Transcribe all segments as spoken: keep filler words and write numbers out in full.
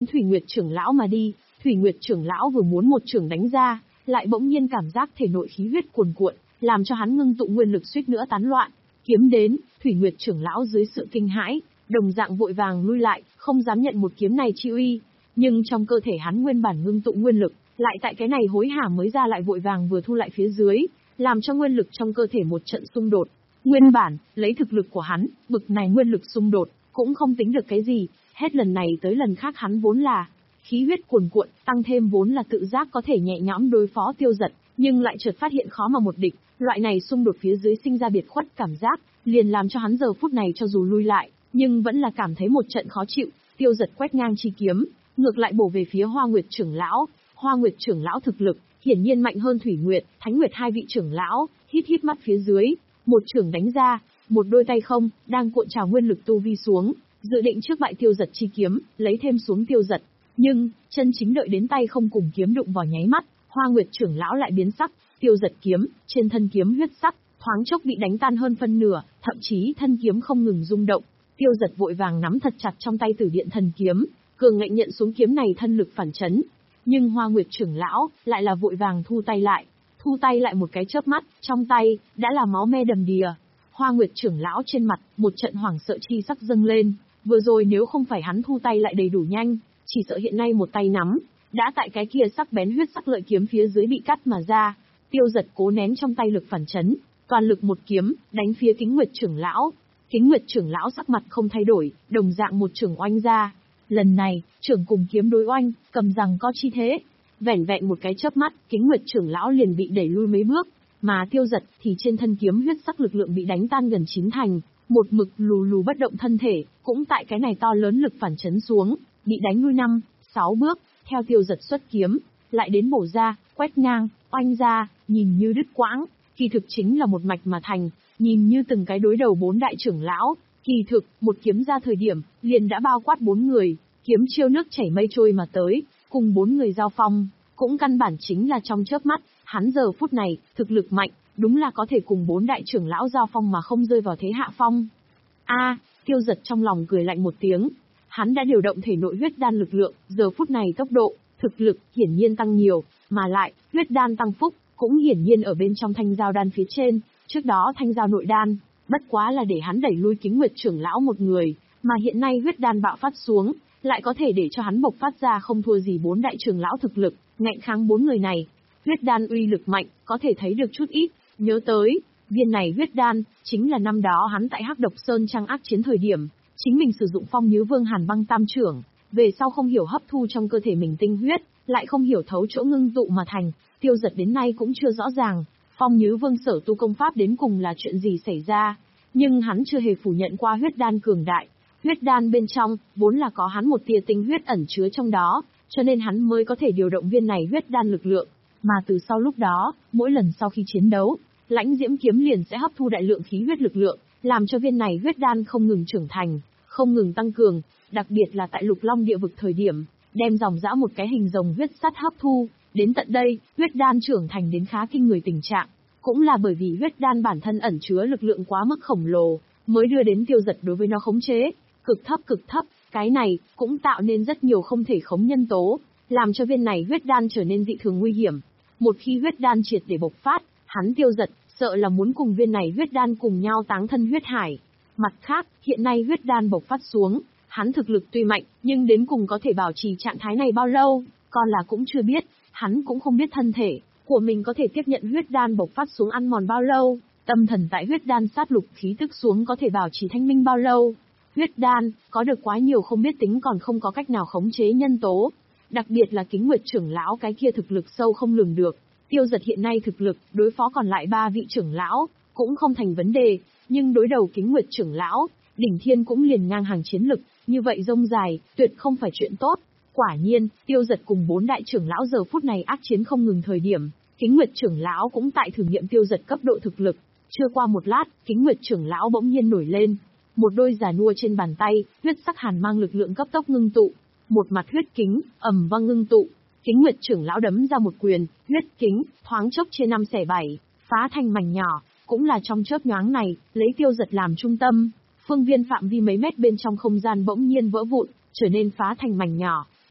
Thủy Nguyệt trưởng lão mà đi. Thủy Nguyệt trưởng lão vừa muốn một trưởng đánh ra, lại bỗng nhiên cảm giác thể nội khí huyết cuồn cuộn, làm cho hắn ngưng tụ nguyên lực suýt nữa tán loạn. Kiếm đến, Thủy Nguyệt trưởng lão dưới sự kinh hãi, đồng dạng vội vàng lui lại, không dám nhận một kiếm này chi uy. Nhưng trong cơ thể hắn nguyên bản ngưng tụ nguyên lực, lại tại cái này hối hả mới ra lại vội vàng vừa thu lại phía dưới, làm cho nguyên lực trong cơ thể một trận xung đột. Nguyên bản, lấy thực lực của hắn, bực này nguyên lực xung đột, cũng không tính được cái gì, hết lần này tới lần khác hắn vốn là khí huyết cuồn cuộn, tăng thêm vốn là tự giác có thể nhẹ nhõm đối phó Tiêu Dật, nhưng lại chợt phát hiện khó mà một địch, loại này xung đột phía dưới sinh ra biệt khuất cảm giác, liền làm cho hắn giờ phút này cho dù lui lại, nhưng vẫn là cảm thấy một trận khó chịu. Tiêu Dật quét ngang chi kiếm, ngược lại bổ về phía Hoa Nguyệt trưởng lão. Hoa Nguyệt trưởng lão thực lực hiển nhiên mạnh hơn Thủy Nguyệt, Thánh Nguyệt hai vị trưởng lão, hít hít mắt phía dưới, một trưởng đánh ra, một đôi tay không đang cuộn trào nguyên lực tu vi xuống, dự định trước bại Tiêu Dật chi kiếm, lấy thêm xuống Tiêu Dật. Nhưng, chân chính đợi đến tay không cùng kiếm đụng vào nháy mắt, Hoa Nguyệt trưởng lão lại biến sắc, Tiêu Dật kiếm, trên thân kiếm huyết sắc, thoáng chốc bị đánh tan hơn phân nửa, thậm chí thân kiếm không ngừng rung động. Tiêu Dật vội vàng nắm thật chặt trong tay Tử Điện thần kiếm, cường ngạnh nhận xuống kiếm này thân lực phản chấn. Nhưng Hoa Nguyệt trưởng lão lại là vội vàng thu tay lại, thu tay lại một cái chớp mắt, trong tay đã là máu me đầm đìa. Hoa Nguyệt trưởng lão trên mặt một trận hoảng sợ chi sắc dâng lên, vừa rồi nếu không phải hắn thu tay lại đầy đủ nhanh, chỉ sợ hiện nay một tay nắm đã tại cái kia sắc bén huyết sắc lợi kiếm phía dưới bị cắt mà ra. Tiêu Dật cố nén trong tay lực phản chấn, toàn lực một kiếm đánh phía Kính Nguyệt trưởng lão. Kính Nguyệt trưởng lão sắc mặt không thay đổi, đồng dạng một trưởng oanh ra. Lần này, trưởng cùng kiếm đối oanh, cầm rằng có chi thế. Vẻn vẹn một cái chớp mắt, Kính Nguyệt trưởng lão liền bị đẩy lui mấy bước, mà Tiêu Dật thì trên thân kiếm huyết sắc lực lượng bị đánh tan gần chín thành, một mực lù lù bất động thân thể, cũng tại cái này to lớn lực phản chấn xuống, bị đánh lui năm, sáu bước. Theo Tiêu Dật xuất kiếm, lại đến bổ ra, quét ngang, oanh ra, nhìn như đứt quãng, kỳ thực chính là một mạch mà thành, nhìn như từng cái đối đầu bốn đại trưởng lão, kỳ thực, một kiếm ra thời điểm, liền đã bao quát bốn người, kiếm chiêu nước chảy mây trôi mà tới, cùng bốn người giao phong, cũng căn bản chính là trong chớp mắt, hắn giờ phút này, thực lực mạnh, đúng là có thể cùng bốn đại trưởng lão giao phong mà không rơi vào thế hạ phong. A, Tiêu Dật trong lòng cười lạnh một tiếng, hắn đã điều động thể nội huyết đan lực lượng, giờ phút này tốc độ, thực lực hiển nhiên tăng nhiều, mà lại, huyết đan tăng phúc, cũng hiển nhiên ở bên trong thanh giao đan phía trên, trước đó thanh giao nội đan, bất quá là để hắn đẩy lui Kính Nguyệt trưởng lão một người, mà hiện nay huyết đan bạo phát xuống, lại có thể để cho hắn bộc phát ra không thua gì bốn đại trưởng lão thực lực, ngạnh kháng bốn người này. Huyết đan uy lực mạnh, có thể thấy được chút ít, nhớ tới, viên này huyết đan, chính là năm đó hắn tại Hắc Độc Sơn Trang ác chiến thời điểm, chính mình sử dụng Phong Nhứ Vương Hàn Băng Tam trưởng, về sau không hiểu hấp thu trong cơ thể mình tinh huyết, lại không hiểu thấu chỗ ngưng tụ mà thành. Tiêu Dật đến nay cũng chưa rõ ràng, Phong Nhứ Vương sở tu công pháp đến cùng là chuyện gì xảy ra, nhưng hắn chưa hề phủ nhận qua huyết đan cường đại. Huyết đan bên trong, vốn là có hắn một tia tinh huyết ẩn chứa trong đó, cho nên hắn mới có thể điều động viên này huyết đan lực lượng, mà từ sau lúc đó, mỗi lần sau khi chiến đấu, Lãnh Diễm kiếm liền sẽ hấp thu đại lượng khí huyết lực lượng, làm cho viên này huyết đan không ngừng trưởng thành, không ngừng tăng cường, đặc biệt là tại Lục Long địa vực thời điểm, đem dòng dã một cái hình rồng huyết sắt hấp thu, đến tận đây, huyết đan trưởng thành đến khá kinh người tình trạng, cũng là bởi vì huyết đan bản thân ẩn chứa lực lượng quá mức khổng lồ, mới đưa đến Tiêu Dật đối với nó khống chế cực thấp cực thấp, cái này cũng tạo nên rất nhiều không thể khống nhân tố, làm cho viên này huyết đan trở nên dị thường nguy hiểm. Một khi huyết đan triệt để bộc phát, hắn Tiêu Dật sợ là muốn cùng viên này huyết đan cùng nhau táng thân huyết hải. Mặt khác, hiện nay huyết đan bộc phát xuống, hắn thực lực tuy mạnh, nhưng đến cùng có thể bảo trì trạng thái này bao lâu, còn là cũng chưa biết, hắn cũng không biết thân thể của mình có thể tiếp nhận huyết đan bộc phát xuống ăn mòn bao lâu, tâm thần tại huyết đan sát lục khí tức xuống có thể bảo trì thanh minh bao lâu. Huyết đan, có được quá nhiều không biết tính còn không có cách nào khống chế nhân tố. Đặc biệt là Kính Nguyệt trưởng lão cái kia thực lực sâu không lường được. Tiêu Dật hiện nay thực lực, đối phó còn lại ba vị trưởng lão, cũng không thành vấn đề. Nhưng đối đầu Kính Nguyệt trưởng lão, đỉnh thiên cũng liền ngang hàng chiến lực, như vậy rông dài, tuyệt không phải chuyện tốt. Quả nhiên, Tiêu Dật cùng bốn đại trưởng lão giờ phút này ác chiến không ngừng thời điểm. Kính Nguyệt trưởng lão cũng tại thử nghiệm Tiêu Dật cấp độ thực lực. Chưa qua một lát, Kính Nguyệt trưởng lão bỗng nhiên nổi lên. Một đôi già nua trên bàn tay, huyết sắc hàn mang lực lượng cấp tốc ngưng tụ. Một mặt huyết kính, ầm vang ngưng tụ. Kính Nguyệt trưởng lão đấm ra một quyền, huyết kính, thoáng chốc chia năm xẻ bảy, phá thành mảnh nhỏ. Cũng là trong chớp nhoáng này, lấy Tiêu Dật làm trung tâm, phương viên phạm vi mấy mét bên trong không gian bỗng nhiên vỡ vụn, trở nên phá thành mảnh nhỏ.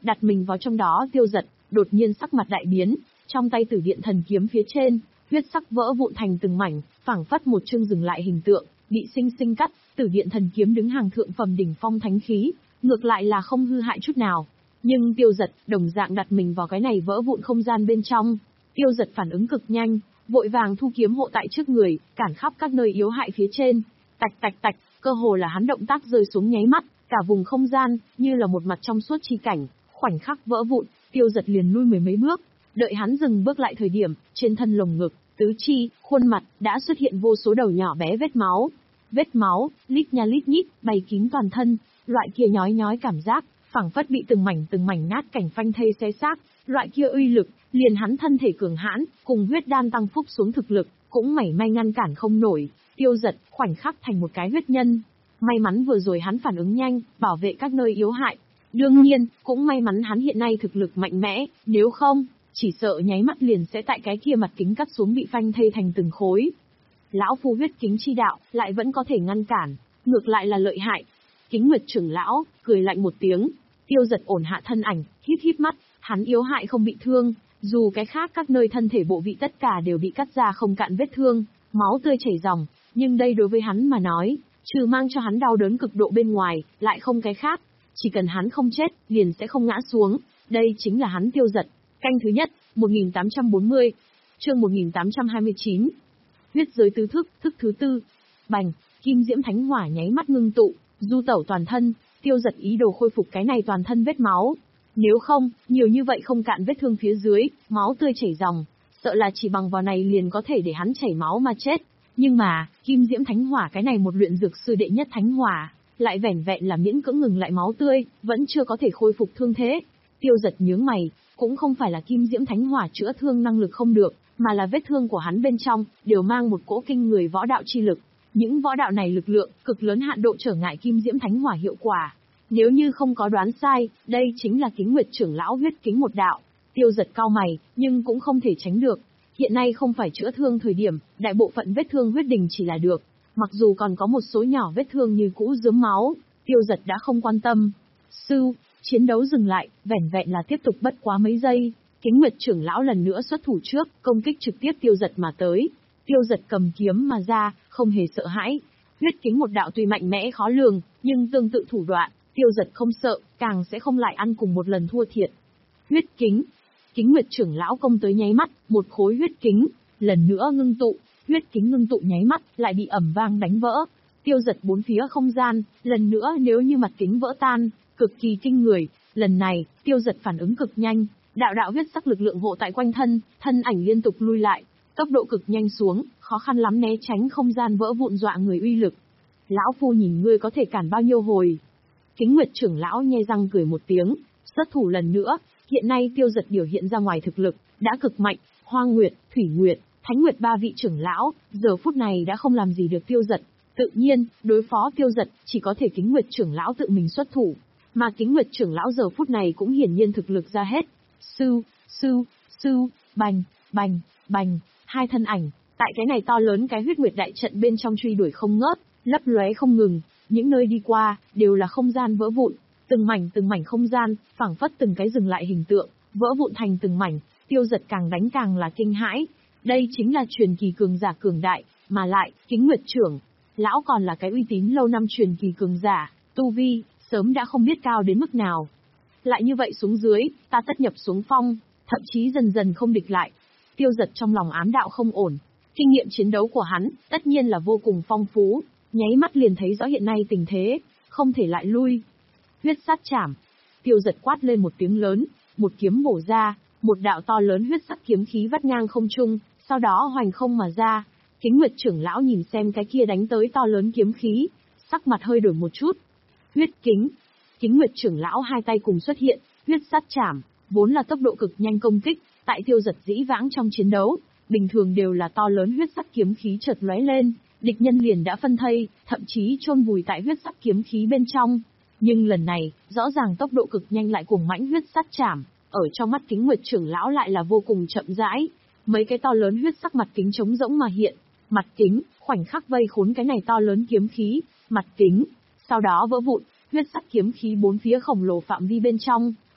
đặt mình vào trong đó. Tiêu Dật đột nhiên sắc mặt đại biến, trong tay Tử Điện Thần Kiếm phía trên, huyết sắc vỡ vụn thành từng mảnh, phảng phất một chương dừng lại hình tượng, bị sinh sinh cắt. Tử Điện Thần Kiếm đứng hàng thượng phẩm đỉnh phong thánh khí, ngược lại là không hư hại chút nào. Nhưng Tiêu Dật đồng dạng đặt mình vào cái này vỡ vụn không gian bên trong. Tiêu Dật phản ứng cực nhanh, vội vàng thu kiếm hộ tại trước người, cản khắp các nơi yếu hại phía trên. Tạch tạch tạch, cơ hồ là hắn động tác rơi xuống nháy mắt, cả vùng không gian như là một mặt trong suốt chi cảnh, khoảnh khắc vỡ vụn. Tiêu Dật liền lui mười mấy bước, đợi hắn dừng bước lại thời điểm, trên thân lồng ngực, tứ chi, khuôn mặt đã xuất hiện vô số đầu nhỏ bé vết máu. Vết máu, lít nha lít nhít, bày kín toàn thân, loại kia nhói nhói cảm giác, phảng phất bị từng mảnh từng mảnh nát cảnh phanh thây xé xác, loại kia uy lực, liền hắn thân thể cường hãn, cùng huyết đan tăng phúc xuống thực lực, cũng mảy may ngăn cản không nổi. Tiêu Dật khoảnh khắc thành một cái huyết nhân. May mắn vừa rồi hắn phản ứng nhanh, bảo vệ các nơi yếu hại. Đương nhiên, cũng may mắn hắn hiện nay thực lực mạnh mẽ, nếu không, chỉ sợ nháy mắt liền sẽ tại cái kia mặt kính cắt xuống bị phanh thây thành từng khối. Lão phu huyết kính chi đạo, lại vẫn có thể ngăn cản, ngược lại là lợi hại. Kính Nguyệt trưởng lão, cười lạnh một tiếng. Tiêu Dật ổn hạ thân ảnh, híp híp mắt, hắn yếu hại không bị thương, dù cái khác các nơi thân thể bộ vị tất cả đều bị cắt ra không cạn vết thương, máu tươi chảy ròng, nhưng đây đối với hắn mà nói, trừ mang cho hắn đau đớn cực độ bên ngoài, lại không cái khác. Chỉ cần hắn không chết, liền sẽ không ngã xuống. Đây chính là hắn Tiêu Dật. Canh thứ nhất, một nghìn tám trăm bốn mươi, chương một nghìn tám trăm hai mươi chín. Huyết giới tứ thức, thức thứ tư. Bành, kim diễm thánh hỏa nháy mắt ngưng tụ, du tẩu toàn thân. Tiêu Dật ý đồ khôi phục cái này toàn thân vết máu. Nếu không, nhiều như vậy không cạn vết thương phía dưới, máu tươi chảy ròng, sợ là chỉ bằng vào này liền có thể để hắn chảy máu mà chết. Nhưng mà, kim diễm thánh hỏa cái này một luyện dược sư đệ nhất thánh hỏa, lại vẻn vẹn là miễn cưỡng ngừng lại máu tươi, vẫn chưa có thể khôi phục thương thế. Tiêu Dật nhướng mày, cũng không phải là kim diễm thánh hỏa chữa thương năng lực không được, mà là vết thương của hắn bên trong đều mang một cỗ kinh người võ đạo chi lực. Những võ đạo này lực lượng cực lớn hạn độ trở ngại kim diễm thánh hỏa hiệu quả. Nếu như không có đoán sai, đây chính là Kính Nguyệt trưởng lão huyết kính một đạo. Tiêu Dật cau mày, nhưng cũng không thể tránh được. Hiện nay không phải chữa thương thời điểm, đại bộ phận vết thương huyết đình chỉ là được. Mặc dù còn có một số nhỏ vết thương như cũ rớm máu, Tiêu Dật đã không quan tâm. Sư, chiến đấu dừng lại, vẻn vẹn là tiếp tục bất quá mấy giây. Kính Nguyệt trưởng lão lần nữa xuất thủ trước, công kích trực tiếp Tiêu Dật mà tới. Tiêu Dật cầm kiếm mà ra, không hề sợ hãi. Huyết kính một đạo tuy mạnh mẽ khó lường, nhưng tương tự thủ đoạn, Tiêu Dật không sợ, càng sẽ không lại ăn cùng một lần thua thiệt. Huyết kính. Kính Nguyệt trưởng lão công tới nháy mắt, một khối huyết kính, lần nữa ngưng tụ, huyết kính ngưng tụ nháy mắt, lại bị ầm vang đánh vỡ. Tiêu Dật bốn phía không gian, lần nữa nếu như mặt kính vỡ tan, cực kỳ kinh người. Lần này, Tiêu Dật phản ứng cực nhanh, đạo đạo huyết sắc lực lượng hộ tại quanh thân, thân ảnh liên tục lui lại, tốc độ cực nhanh xuống, khó khăn lắm né tránh không gian vỡ vụn dọa người uy lực. Lão phu nhìn ngươi có thể cản bao nhiêu hồi? Kính Nguyệt trưởng lão nhe răng cười một tiếng, xuất thủ lần nữa. Hiện nay Tiêu Dật biểu hiện ra ngoài thực lực đã cực mạnh, Hoa Nguyệt, Thủy Nguyệt, Thánh Nguyệt ba vị trưởng lão, giờ phút này đã không làm gì được Tiêu Dật. Tự nhiên, đối phó Tiêu Dật, chỉ có thể Kính Nguyệt trưởng lão tự mình xuất thủ, mà Kính Nguyệt trưởng lão giờ phút này cũng hiển nhiên thực lực ra hết. Sư, sư, sư, bành, bành, bành, hai thân ảnh, tại cái này to lớn cái huyết nguyệt đại trận bên trong truy đuổi không ngớt, lấp lóe không ngừng, những nơi đi qua đều là không gian vỡ vụn, từng mảnh từng mảnh không gian, phảng phất từng cái dừng lại hình tượng, vỡ vụn thành từng mảnh. Tiêu Dật càng đánh càng là kinh hãi, đây chính là truyền kỳ cường giả cường đại, mà lại Kính Nguyệt trưởng lão còn là cái uy tín lâu năm truyền kỳ cường giả, tu vi sớm đã không biết cao đến mức nào. Lại như vậy xuống dưới, ta tất nhập xuống phong, thậm chí dần dần không địch lại. Tiêu Dật trong lòng ám đạo không ổn, kinh nghiệm chiến đấu của hắn tất nhiên là vô cùng phong phú, nháy mắt liền thấy rõ hiện nay tình thế, không thể lại lui. Huyết sát chảm. Tiêu Dật quát lên một tiếng lớn, một kiếm bổ ra, một đạo to lớn huyết sắc kiếm khí vắt ngang không trung, sau đó hoành không mà ra. Kính Nguyệt trưởng lão nhìn xem cái kia đánh tới to lớn kiếm khí, sắc mặt hơi đổi một chút. Huyết kính. Kính Nguyệt trưởng lão hai tay cùng xuất hiện, huyết sát chảm, vốn là tốc độ cực nhanh công kích, tại Tiêu Dật dĩ vãng trong chiến đấu, bình thường đều là to lớn huyết sắc kiếm khí chợt lóe lên, địch nhân liền đã phân thây, thậm chí chôn vùi tại huyết sắc kiếm khí bên trong. Nhưng lần này, rõ ràng tốc độ cực nhanh lại cuồng mãnh huyết sát chảm, ở trong mắt Kính Nguyệt trưởng lão lại là vô cùng chậm rãi, mấy cái to lớn huyết sắc mặt kính trống rỗng mà hiện, mặt kính khoảnh khắc vây khốn cái này to lớn kiếm khí, mặt kính sau đó vỡ vụn, huyết sắc kiếm khí bốn phía khổng lồ phạm vi bên trong,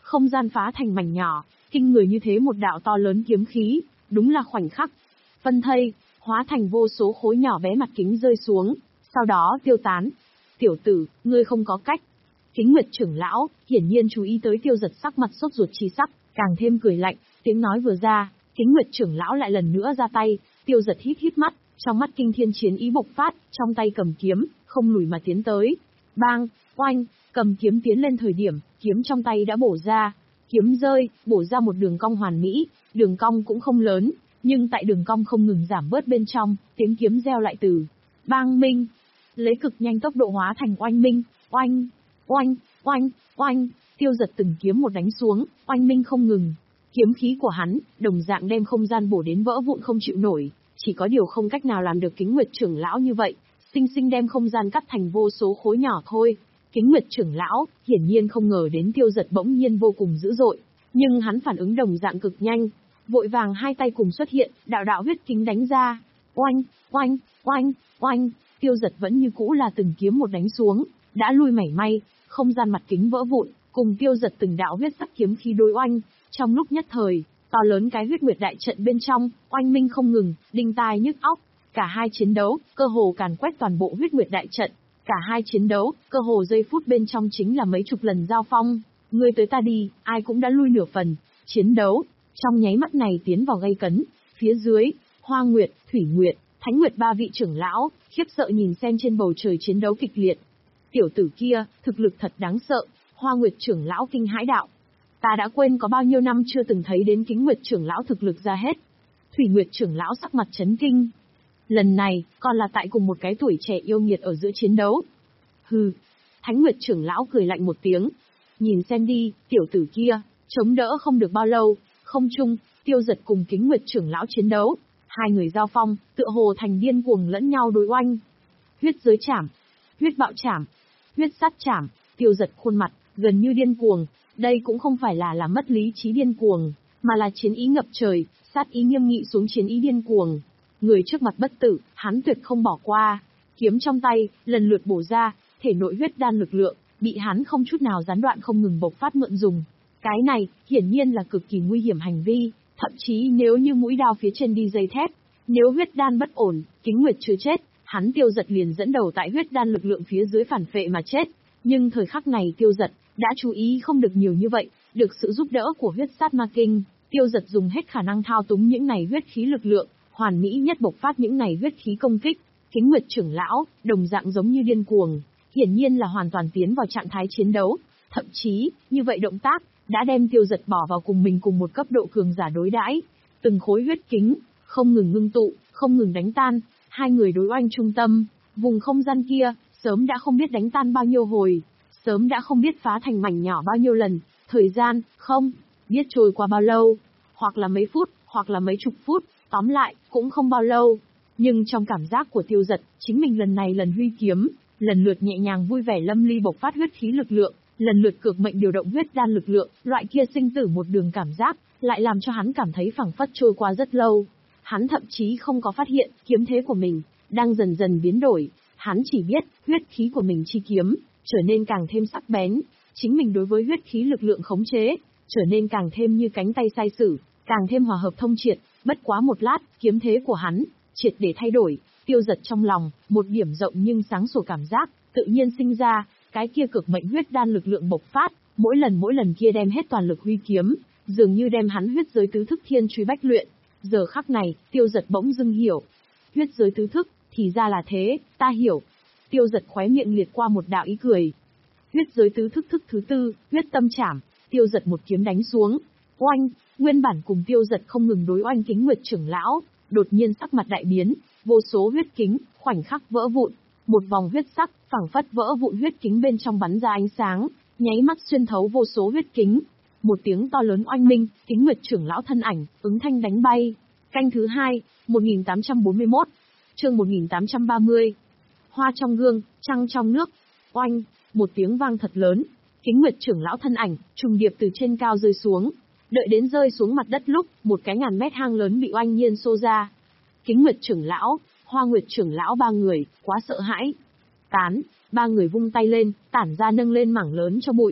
không gian phá thành mảnh nhỏ, kinh người như thế một đạo to lớn kiếm khí, đúng là khoảnh khắc. Phân thây, hóa thành vô số khối nhỏ bé mặt kính rơi xuống, sau đó tiêu tán. Tiểu tử, ngươi không có cách. Kính Nguyệt trưởng lão, hiển nhiên chú ý tới Tiêu Giật sắc mặt sốt ruột chi sắc, càng thêm cười lạnh, tiếng nói vừa ra, Kính Nguyệt trưởng lão lại lần nữa ra tay, Tiêu Giật hít hít mắt, trong mắt kinh thiên chiến ý bộc phát, trong tay cầm kiếm, không lùi mà tiến tới. Bang, oanh, cầm kiếm tiến lên thời điểm, kiếm trong tay đã bổ ra, kiếm rơi, bổ ra một đường cong hoàn mỹ, đường cong cũng không lớn, nhưng tại đường cong không ngừng giảm bớt bên trong, tiếng kiếm reo lại từ bang minh, lấy cực nhanh tốc độ hóa thành oanh minh, oanh, oanh, oanh, oanh, Tiêu Giật từng kiếm một đánh xuống, oanh minh không ngừng. Kiếm khí của hắn, đồng dạng đem không gian bổ đến vỡ vụn không chịu nổi, chỉ có điều không cách nào làm được Kính Nguyệt trưởng lão như vậy, sinh sinh đem không gian cắt thành vô số khối nhỏ thôi. Kính Nguyệt trưởng lão, hiển nhiên không ngờ đến Tiêu Giật bỗng nhiên vô cùng dữ dội, nhưng hắn phản ứng đồng dạng cực nhanh, vội vàng hai tay cùng xuất hiện, đạo đạo huyết kính đánh ra. Oanh, oanh, oanh, oanh, Tiêu Giật vẫn như cũ là từng kiếm một đánh xuống, đã lui mảy may, không gian mặt kính vỡ vụn, cùng Tiêu Giật từng đạo huyết sắc kiếm khí đối oanh, trong lúc nhất thời, to lớn cái huyết nguyệt đại trận bên trong, oanh minh không ngừng, đinh tai nhức óc. Cả hai chiến đấu, cơ hồ càn quét toàn bộ huyết nguyệt đại trận. Cả hai chiến đấu, cơ hồ giây phút bên trong chính là mấy chục lần giao phong. Ngươi tới ta đi, ai cũng đã lui nửa phần. Chiến đấu, trong nháy mắt này tiến vào gay cấn. Phía dưới, Hoa Nguyệt, Thủy Nguyệt, Thánh Nguyệt ba vị trưởng lão, khiếp sợ nhìn xem trên bầu trời chiến đấu kịch liệt. Tiểu tử kia, thực lực thật đáng sợ. Hoa Nguyệt trưởng lão kinh hãi đạo. Ta đã quên có bao nhiêu năm chưa từng thấy đến Kính Nguyệt trưởng lão thực lực ra hết. Thủy Nguyệt trưởng lão sắc mặt chấn kinh. Lần này, còn là tại cùng một cái tuổi trẻ yêu nghiệt ở giữa chiến đấu. Hừ. Thánh Nguyệt trưởng lão cười lạnh một tiếng. Nhìn xem đi, tiểu tử kia, chống đỡ không được bao lâu, không chung, Tiêu Giật cùng Kính Nguyệt trưởng lão chiến đấu. Hai người giao phong, tựa hồ thành điên cuồng lẫn nhau đối oanh. Huyết giới chảm, huyết bạo chảm, huyết sát chảm, Tiêu Giật khuôn mặt, gần như điên cuồng. Đây cũng không phải là là mất lý trí điên cuồng, mà là chiến ý ngập trời, sát ý nghiêm nghị xuống chiến ý điên cuồng. Người trước mặt bất tử, hắn tuyệt không bỏ qua. Kiếm trong tay, lần lượt bổ ra, thể nội huyết đan lực lượng, bị hắn không chút nào gián đoạn không ngừng bộc phát mượn dùng. Cái này, hiển nhiên là cực kỳ nguy hiểm hành vi, thậm chí nếu như mũi đao phía trên đi dây thép, nếu huyết đan bất ổn, Kính Nguyệt chưa chết, hắn Tiêu Giật liền dẫn đầu tại huyết đan lực lượng phía dưới phản phệ mà chết. Nhưng thời khắc này Tiêu Giật đã chú ý không được nhiều như vậy, được sự giúp đỡ của huyết sát ma kinh, Tiêu Giật dùng hết khả năng thao túng những này huyết khí lực lượng, hoàn mỹ nhất bộc phát những này huyết khí công kích. Kính Nguyệt trưởng lão, đồng dạng giống như điên cuồng, hiển nhiên là hoàn toàn tiến vào trạng thái chiến đấu, thậm chí, như vậy động tác, đã đem Tiêu Giật bỏ vào cùng mình cùng một cấp độ cường giả đối đãi. Từng khối huyết kính, không ngừng ngưng tụ, không ngừng đánh tan, hai người đối oanh trung tâm, vùng không gian kia, sớm đã không biết đánh tan bao nhiêu hồi, sớm đã không biết phá thành mảnh nhỏ bao nhiêu lần, thời gian, không biết trôi qua bao lâu, hoặc là mấy phút, hoặc là mấy chục phút, tóm lại, cũng không bao lâu. Nhưng trong cảm giác của Tiêu Giật, chính mình lần này lần huy kiếm, lần lượt nhẹ nhàng vui vẻ lâm ly bộc phát huyết khí lực lượng, lần lượt cược mệnh điều động huyết đan lực lượng, loại kia sinh tử một đường cảm giác, lại làm cho hắn cảm thấy phảng phất trôi qua rất lâu. Hắn thậm chí không có phát hiện, kiếm thế của mình, đang dần dần biến đổi, hắn chỉ biết, huyết khí của mình chi kiếm, trở nên càng thêm sắc bén, chính mình đối với huyết khí lực lượng khống chế, trở nên càng thêm như cánh tay sai sử, càng thêm hòa hợp thông triệt, bất quá một lát, kiếm thế của hắn, triệt để thay đổi, Tiêu Giật trong lòng, một điểm rộng nhưng sáng sủa cảm giác, tự nhiên sinh ra, cái kia cực mệnh huyết đan lực lượng bộc phát, mỗi lần mỗi lần kia đem hết toàn lực huy kiếm, dường như đem hắn huyết giới tứ thức thiên truy bách luyện. Giờ khắc này, Tiêu Giật bỗng dưng hiểu, huyết giới tứ thức, thì ra là thế, ta hiểu. Tiêu Giật khóe miệng liệt qua một đạo ý cười. Huyết giới tứ thức thức thứ tư, huyết tâm chảm, Tiêu Giật một kiếm đánh xuống. Oanh, nguyên bản cùng Tiêu Giật không ngừng đối oanh Kính Nguyệt trưởng lão, đột nhiên sắc mặt đại biến, vô số huyết kính, khoảnh khắc vỡ vụn, một vòng huyết sắc, phảng phất vỡ vụn huyết kính bên trong bắn ra ánh sáng, nháy mắt xuyên thấu vô số huyết kính. Một tiếng to lớn oanh minh, Kính Nguyệt trưởng lão thân ảnh, ứng thanh đánh bay. Canh thứ hai, một nghìn tám trăm bốn mươi mốt, chương một nghìn tám trăm ba mươi. Hoa trong gương, trăng trong nước. Oanh, một tiếng vang thật lớn, Kính Nguyệt trưởng lão thân ảnh, trùng điệp từ trên cao rơi xuống. Đợi đến rơi xuống mặt đất lúc, một cái ngàn mét hang lớn bị oanh nhiên xô ra. Kính Nguyệt trưởng lão, Hoa Nguyệt trưởng lão ba người, quá sợ hãi. Tán, ba người vung tay lên, tản ra nâng lên mảng lớn cho bụi.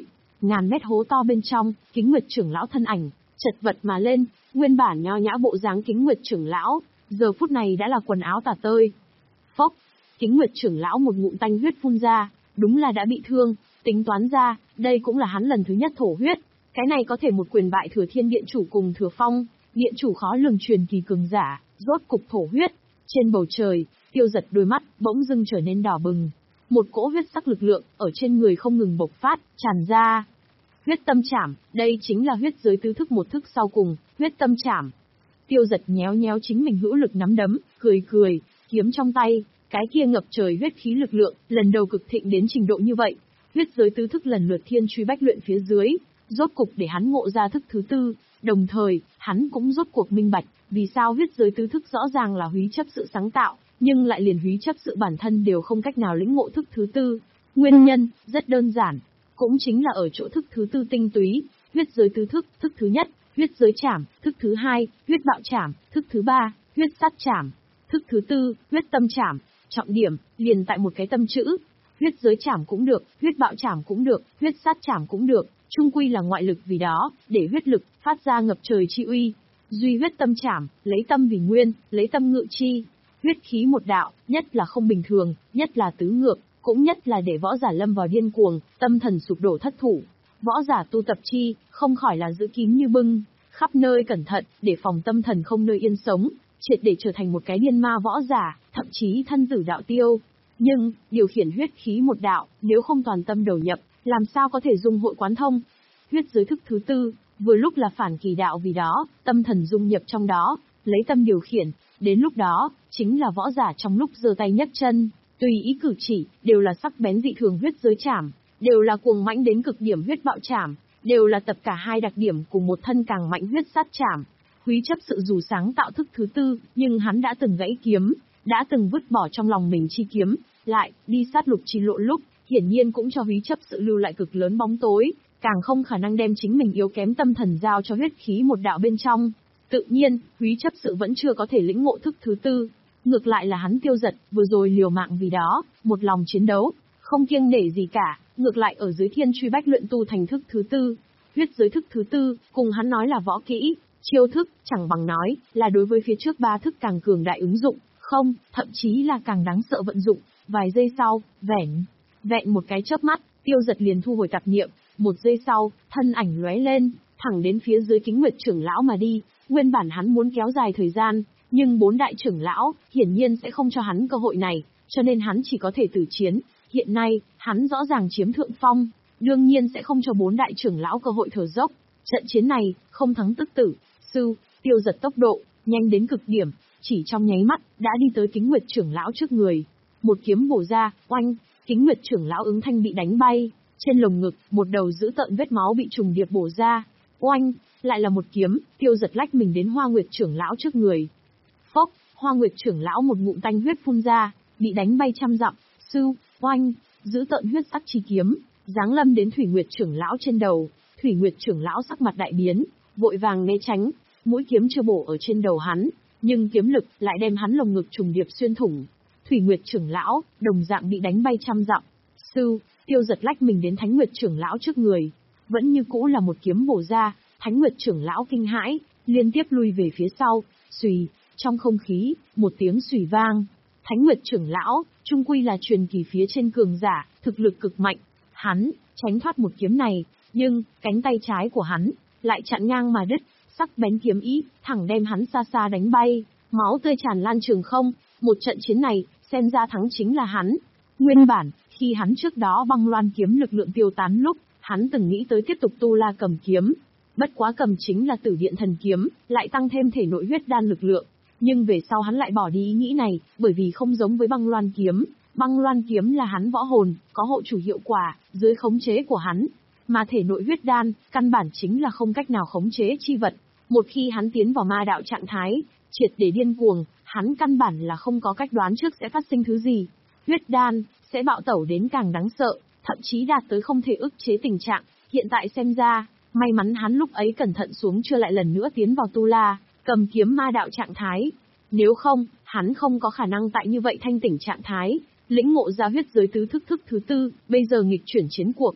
ngàn mét hố to bên trong, Kính Nguyệt trưởng lão thân ảnh, chật vật mà lên, nguyên bản nho nhã bộ dáng Kính Nguyệt trưởng lão, giờ phút này đã là quần áo tả tơi. Phốc, Kính Nguyệt trưởng lão một ngụm tanh huyết phun ra, đúng là đã bị thương, tính toán ra, đây cũng là hắn lần thứ nhất thổ huyết, cái này có thể một quyền bại Thừa Thiên điện chủ cùng Thừa Phong, điện chủ khó lường truyền kỳ cường giả, rốt cục thổ huyết. Trên bầu trời, Tiêu Giật đôi mắt bỗng dưng trở nên đỏ bừng, một cỗ huyết sắc lực lượng ở trên người không ngừng bộc phát, tràn ra. Huyết tâm chảm, đây chính là huyết giới tứ thức một thức sau cùng, huyết tâm chảm. Tiêu Giật nhéo nhéo chính mình hữu lực nắm đấm, cười cười, kiếm trong tay, cái kia ngập trời huyết khí lực lượng, lần đầu cực thịnh đến trình độ như vậy. Huyết giới tứ thức lần lượt thiên truy bách luyện phía dưới, rốt cục để hắn ngộ ra thức thứ tư, đồng thời, hắn cũng rốt cuộc minh bạch, vì sao huyết giới tứ thức rõ ràng là húy chấp sự sáng tạo, nhưng lại liền húy chấp sự bản thân đều không cách nào lĩnh ngộ thức thứ tư. Nguyên nhân, rất đơn giản, cũng chính là ở chỗ thức thứ tư tinh túy, huyết giới tứ thức, thức thứ nhất, huyết giới chảm, thức thứ hai, huyết bạo chảm, thức thứ ba, huyết sát chảm, thức thứ tư, huyết tâm chảm, trọng điểm, liền tại một cái tâm chữ. Huyết giới chảm cũng được, huyết bạo chảm cũng được, huyết sát chảm cũng được, chung quy là ngoại lực vì đó, để huyết lực phát ra ngập trời chi uy. Duy huyết tâm chảm, lấy tâm vì nguyên, lấy tâm ngự chi. Huyết khí một đạo, nhất là không bình thường, nhất là tứ ngược, cũng nhất là để võ giả lâm vào điên cuồng, tâm thần sụp đổ thất thủ. Võ giả tu tập chi, không khỏi là giữ kín như bưng, khắp nơi cẩn thận, để phòng tâm thần không nơi yên sống, triệt để trở thành một cái điên ma võ giả, thậm chí thân tử đạo tiêu. Nhưng, điều khiển huyết khí một đạo, nếu không toàn tâm đầu nhập, làm sao có thể dung hội quán thông? Huyết giới thức thứ tư, vừa lúc là phản kỳ đạo vì đó, tâm thần dung nhập trong đó, lấy tâm điều khiển, đến lúc đó, chính là võ giả trong lúc giơ tay nhấc chân, tùy ý cử chỉ, đều là sắc bén dị thường huyết giới chảm, đều là cuồng mãnh đến cực điểm huyết bạo chảm, đều là tập cả hai đặc điểm cùng một thân càng mạnh huyết sát chảm. Húy chấp sự dù sáng tạo thức thứ tư, nhưng hắn đã từng gãy kiếm, đã từng vứt bỏ trong lòng mình chi kiếm, lại, đi sát lục chi lộ lúc, hiển nhiên cũng cho húy chấp sự lưu lại cực lớn bóng tối, càng không khả năng đem chính mình yếu kém tâm thần giao cho huyết khí một đạo bên trong. Tự nhiên, húy chấp sự vẫn chưa có thể lĩnh ngộ thức thứ tư, ngược lại là hắn Tiêu Giật, vừa rồi liều mạng vì đó, một lòng chiến đấu, không kiêng nể gì cả, ngược lại ở dưới thiên truy bách luyện tu thành thức thứ tư. Huyết giới thức thứ tư, cùng hắn nói là võ kỹ, chiêu thức, chẳng bằng nói, là đối với phía trước ba thức càng cường đại ứng dụng, không, thậm chí là càng đáng sợ vận dụng. Vài giây sau, vẻn, vẹn một cái chớp mắt, Tiêu Giật liền thu hồi tạp niệm, một giây sau, thân ảnh lóe lên, thẳng đến phía dưới Kính Nguyệt trưởng lão mà đi. Nguyên bản hắn muốn kéo dài thời gian, nhưng bốn đại trưởng lão, hiển nhiên sẽ không cho hắn cơ hội này, cho nên hắn chỉ có thể tử chiến. Hiện nay, hắn rõ ràng chiếm thượng phong, đương nhiên sẽ không cho bốn đại trưởng lão cơ hội thở dốc. Trận chiến này, không thắng tức tử. Sư, Tiêu Giật tốc độ, nhanh đến cực điểm, chỉ trong nháy mắt, đã đi tới Kính Nguyệt trưởng lão trước người. Một kiếm bổ ra, oanh, Kính Nguyệt trưởng lão ứng thanh bị đánh bay, trên lồng ngực, một đầu dữ tợn vết máu bị trùng điệp bổ ra. Oanh, lại là một kiếm, Tiêu Giật lách mình đến Hoa Nguyệt trưởng lão trước người. Phốc, Hoa Nguyệt trưởng lão một ngụm tanh huyết phun ra, bị đánh bay trăm dặm. Sư, oanh, dữ tợn huyết sắc chi kiếm, giáng lâm đến Thủy Nguyệt trưởng lão trên đầu. Thủy Nguyệt trưởng lão sắc mặt đại biến, vội vàng né tránh, mũi kiếm chưa bổ ở trên đầu hắn, nhưng kiếm lực lại đem hắn lồng ngực trùng điệp xuyên thủng. Thủy Nguyệt trưởng lão, đồng dạng bị đánh bay trăm dặm. Sư, Tiêu Giật lách mình đến Thánh Nguyệt trưởng lão trước người, vẫn như cũ là một kiếm bổ ra. Thánh Nguyệt trưởng lão kinh hãi, liên tiếp lui về phía sau, xùy, trong không khí, một tiếng xùy vang. Thánh Nguyệt trưởng lão, trung quy là truyền kỳ phía trên cường giả, thực lực cực mạnh. Hắn, tránh thoát một kiếm này, nhưng, cánh tay trái của hắn, lại chặn ngang mà đứt, sắc bén kiếm ý, thẳng đem hắn xa xa đánh bay, máu tươi tràn lan trường không. Một trận chiến này, xem ra thắng chính là hắn. Nguyên bản, khi hắn trước đó băng loan kiếm lực lượng tiêu tán lúc, hắn từng nghĩ tới tiếp tục tu La Cầm kiếm. Bất quá cầm chính là Tử Điện Thần kiếm, lại tăng thêm thể nội huyết đan lực lượng. Nhưng về sau hắn lại bỏ đi ý nghĩ này, bởi vì không giống với băng loan kiếm. Băng loan kiếm là hắn võ hồn, có hộ chủ hiệu quả, dưới khống chế của hắn. Mà thể nội huyết đan, căn bản chính là không cách nào khống chế chi vật. Một khi hắn tiến vào ma đạo trạng thái, triệt để điên cuồng, hắn căn bản là không có cách đoán trước sẽ phát sinh thứ gì. Huyết đan, sẽ bạo tẩu đến càng đáng sợ, thậm chí đạt tới không thể ức chế tình trạng. Hiện tại xem ra, may mắn hắn lúc ấy cẩn thận xuống chưa lại lần nữa tiến vào tu la, cầm kiếm ma đạo trạng thái. Nếu không, hắn không có khả năng tại như vậy thanh tỉnh trạng thái, lĩnh ngộ ra huyết giới tứ thức thức thứ tư, bây giờ nghịch chuyển chiến cuộc.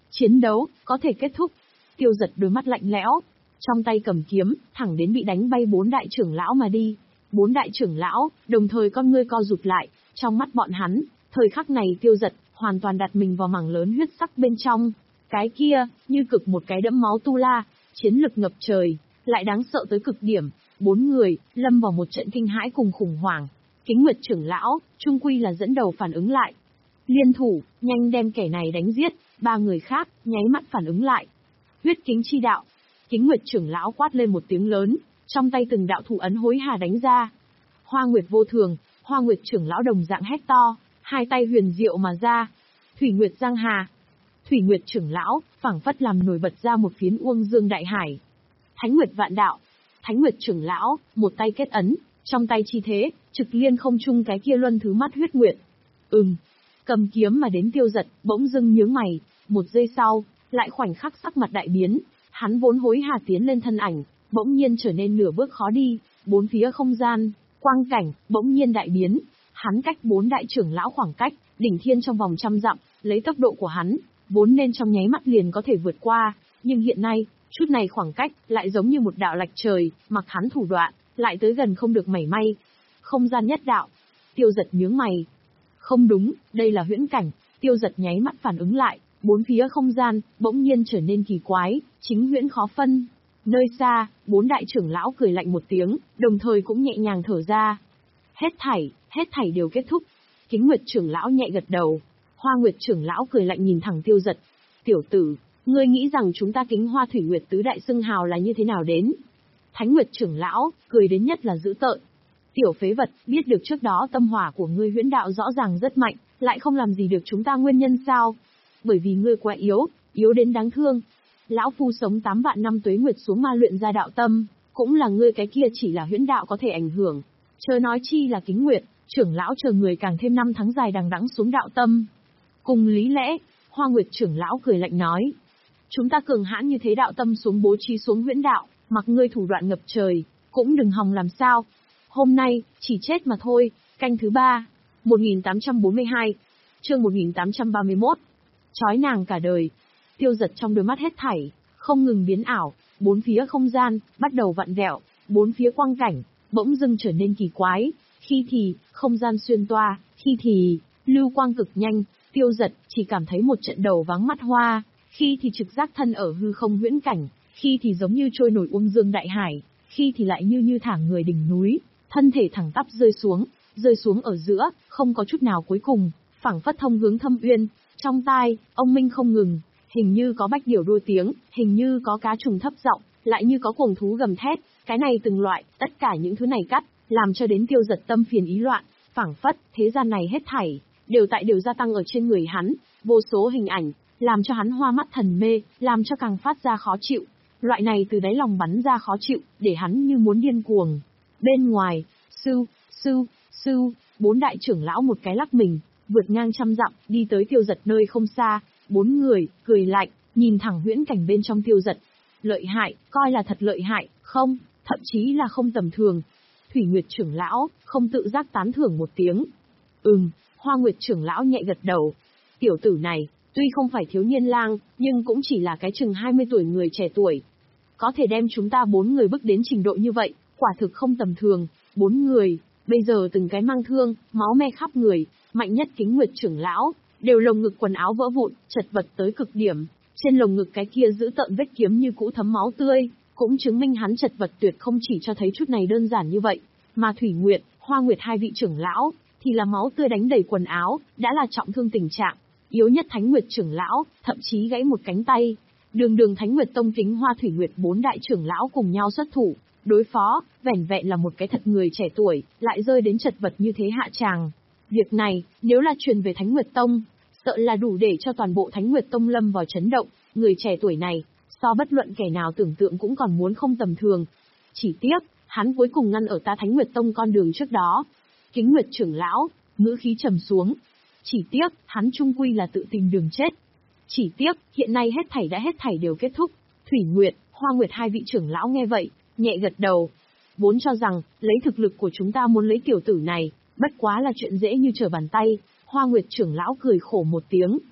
Chiến đấu, có thể kết thúc. Tiêu Giật đôi mắt lạnh lẽo, trong tay cầm kiếm, thẳng đến bị đánh bay bốn đại trưởng lão mà đi. Bốn đại trưởng lão, đồng thời con ngươi co rụt lại, trong mắt bọn hắn, thời khắc này Tiêu Giật, hoàn toàn đặt mình vào mảng lớn huyết sắc bên trong. Cái kia, như cực một cái đẫm máu tu la, chiến lực ngập trời, lại đáng sợ tới cực điểm. Bốn người, lâm vào một trận kinh hãi cùng khủng hoảng. Kính Nguyệt trưởng lão, trung quy là dẫn đầu phản ứng lại. Liên thủ, nhanh đem kẻ này đánh giết, ba người khác, nháy mắt phản ứng lại. Huyết kính chi đạo. Kính Nguyệt trưởng lão quát lên một tiếng lớn, trong tay từng đạo thủ ấn hối hà đánh ra. Hoa Nguyệt vô thường, Hoa Nguyệt trưởng lão đồng dạng hét to, hai tay huyền diệu mà ra. Thủy Nguyệt giang hà. Thủy Nguyệt trưởng lão, phảng phất làm nổi bật ra một phiến uông dương đại hải. Thánh Nguyệt vạn đạo. Thánh Nguyệt trưởng lão, một tay kết ấn, trong tay chi thế, trực liên không trung cái kia luân thứ mắt huyết nguyệt. Ừm, cầm kiếm mà đến Tiêu Giật, bỗng dưng nhướng mày, một giây sau, lại khoảnh khắc sắc mặt đại biến, hắn vốn hối hà tiến lên thân ảnh, bỗng nhiên trở nên nửa bước khó đi, bốn phía không gian, quang cảnh, bỗng nhiên đại biến, hắn cách bốn đại trưởng lão khoảng cách, đỉnh thiên trong vòng trăm dặm, lấy tốc độ của hắn, vốn nên trong nháy mắt liền có thể vượt qua, nhưng hiện nay, chút này khoảng cách, lại giống như một đạo lạch trời, mặc hắn thủ đoạn, lại tới gần không được mảy may. Không gian nhất đạo. Tiêu Giật nhướng mày. Không đúng, đây là huyễn cảnh. Tiêu Giật nháy mắt phản ứng lại, bốn phía không gian, bỗng nhiên trở nên kỳ quái, chính huyễn khó phân. Nơi xa, bốn đại trưởng lão cười lạnh một tiếng, đồng thời cũng nhẹ nhàng thở ra. Hết thảy, hết thảy đều kết thúc. Kính Nguyệt trưởng lão nhẹ gật đầu. Hoa Nguyệt trưởng lão cười lạnh nhìn thẳng Tiêu Giật. Tiểu tử, ngươi nghĩ rằng chúng ta Kính Hoa Thủy Nguyệt tứ đại xưng hào là như thế nào đến? Thánh Nguyệt trưởng lão, cười đến nhất là dữ tợn. Tiểu phế vật, biết được trước đó tâm hỏa của ngươi huyễn đạo rõ ràng rất mạnh, lại không làm gì được chúng ta nguyên nhân sao? Bởi vì ngươi quá yếu, yếu đến đáng thương. Lão phu sống tám vạn năm tuế nguyệt xuống ma luyện ra đạo tâm, cũng là ngươi cái kia chỉ là huyễn đạo có thể ảnh hưởng. Chớ nói chi là Kính Nguyệt, trưởng lão chờ người càng thêm năm tháng dài đằng đẵng xuống đạo tâm. Cùng lý lẽ, Hoa Nguyệt trưởng lão cười lạnh nói. Chúng ta cường hãn như thế đạo tâm xuống bố trí xuống huyễn đạo, mặc ngươi thủ đoạn ngập trời, cũng đừng hòng làm sao. Hôm nay, chỉ chết mà thôi. Canh thứ ba, một nghìn tám trăm bốn mươi hai, chương một nghìn tám trăm ba mươi mốt. Chói nàng cả đời. Tiêu Giật trong đôi mắt hết thảy, không ngừng biến ảo, bốn phía không gian, bắt đầu vặn vẹo, bốn phía quang cảnh, bỗng dưng trở nên kỳ quái, khi thì, không gian xuyên toa, khi thì, lưu quang cực nhanh, Tiêu Giật chỉ cảm thấy một trận đầu váng mắt hoa, khi thì trực giác thân ở hư không huyễn cảnh, khi thì giống như trôi nổi uông dương đại hải, khi thì lại như như thả người đỉnh núi, thân thể thẳng tắp rơi xuống, rơi xuống ở giữa, không có chút nào cuối cùng, phảng phất thông hướng thâm uyên. Trong tai, ông minh không ngừng, hình như có bách điểu đua tiếng, hình như có cá trùng thấp giọng, lại như có cuồng thú gầm thét, cái này từng loại, tất cả những thứ này cắt, làm cho đến Tiêu Giật tâm phiền ý loạn, phảng phất, thế gian này hết thảy, đều tại đều gia tăng ở trên người hắn, vô số hình ảnh, làm cho hắn hoa mắt thần mê, làm cho càng phát ra khó chịu. Loại này từ đáy lòng bắn ra khó chịu, để hắn như muốn điên cuồng. Bên ngoài, sư, sư, sư, bốn đại trưởng lão một cái lắc mình, vượt ngang trăm dặm, đi tới Tiêu Giật nơi không xa, bốn người, cười lạnh, nhìn thẳng huyễn cảnh bên trong Tiêu Giật. Lợi hại, coi là thật lợi hại, không, thậm chí là không tầm thường. Thủy Nguyệt trưởng lão, không tự giác tán thưởng một tiếng. Ừm, Hoa Nguyệt trưởng lão nhẹ gật đầu. Tiểu tử này, tuy không phải thiếu niên lang, nhưng cũng chỉ là cái chừng hai mươi tuổi người trẻ tuổi. Có thể đem chúng ta bốn người bước đến trình độ như vậy, quả thực không tầm thường. Bốn người, bây giờ từng cái mang thương, máu me khắp người, mạnh nhất Kính Nguyệt trưởng lão, đều lồng ngực quần áo vỡ vụn, chật vật tới cực điểm. Trên lồng ngực cái kia giữ tợn vết kiếm như cũ thấm máu tươi, cũng chứng minh hắn chật vật tuyệt không chỉ cho thấy chút này đơn giản như vậy. Mà Thủy Nguyệt, Hoa Nguyệt hai vị trưởng lão, thì là máu tươi đánh đầy quần áo, đã là trọng thương tình trạng. Yếu nhất Thánh Nguyệt trưởng lão, thậm chí gãy một cánh tay. Đường đường Thánh Nguyệt Tông Kính Hoa Thủy Nguyệt bốn đại trưởng lão cùng nhau xuất thủ, đối phó, vẻn vẹn là một cái thật người trẻ tuổi, lại rơi đến chật vật như thế hạ tràng. Việc này, nếu là truyền về Thánh Nguyệt Tông, sợ là đủ để cho toàn bộ Thánh Nguyệt Tông lâm vào chấn động. Người trẻ tuổi này, so bất luận kẻ nào tưởng tượng cũng còn muốn không tầm thường. Chỉ tiếc, hắn cuối cùng ngăn ở ta Thánh Nguyệt Tông con đường trước đó. Kính Nguyệt trưởng lão, ngữ khí trầm xuống. Chỉ tiếc, hắn chung quy là tự tìm đường chết. Chỉ tiếc, hiện nay hết thảy đã hết thảy đều kết thúc. Thủy Nguyệt, Hoa Nguyệt hai vị trưởng lão nghe vậy, nhẹ gật đầu. Vốn cho rằng, lấy thực lực của chúng ta muốn lấy tiểu tử này, bất quá là chuyện dễ như trở bàn tay. Hoa Nguyệt trưởng lão cười khổ một tiếng.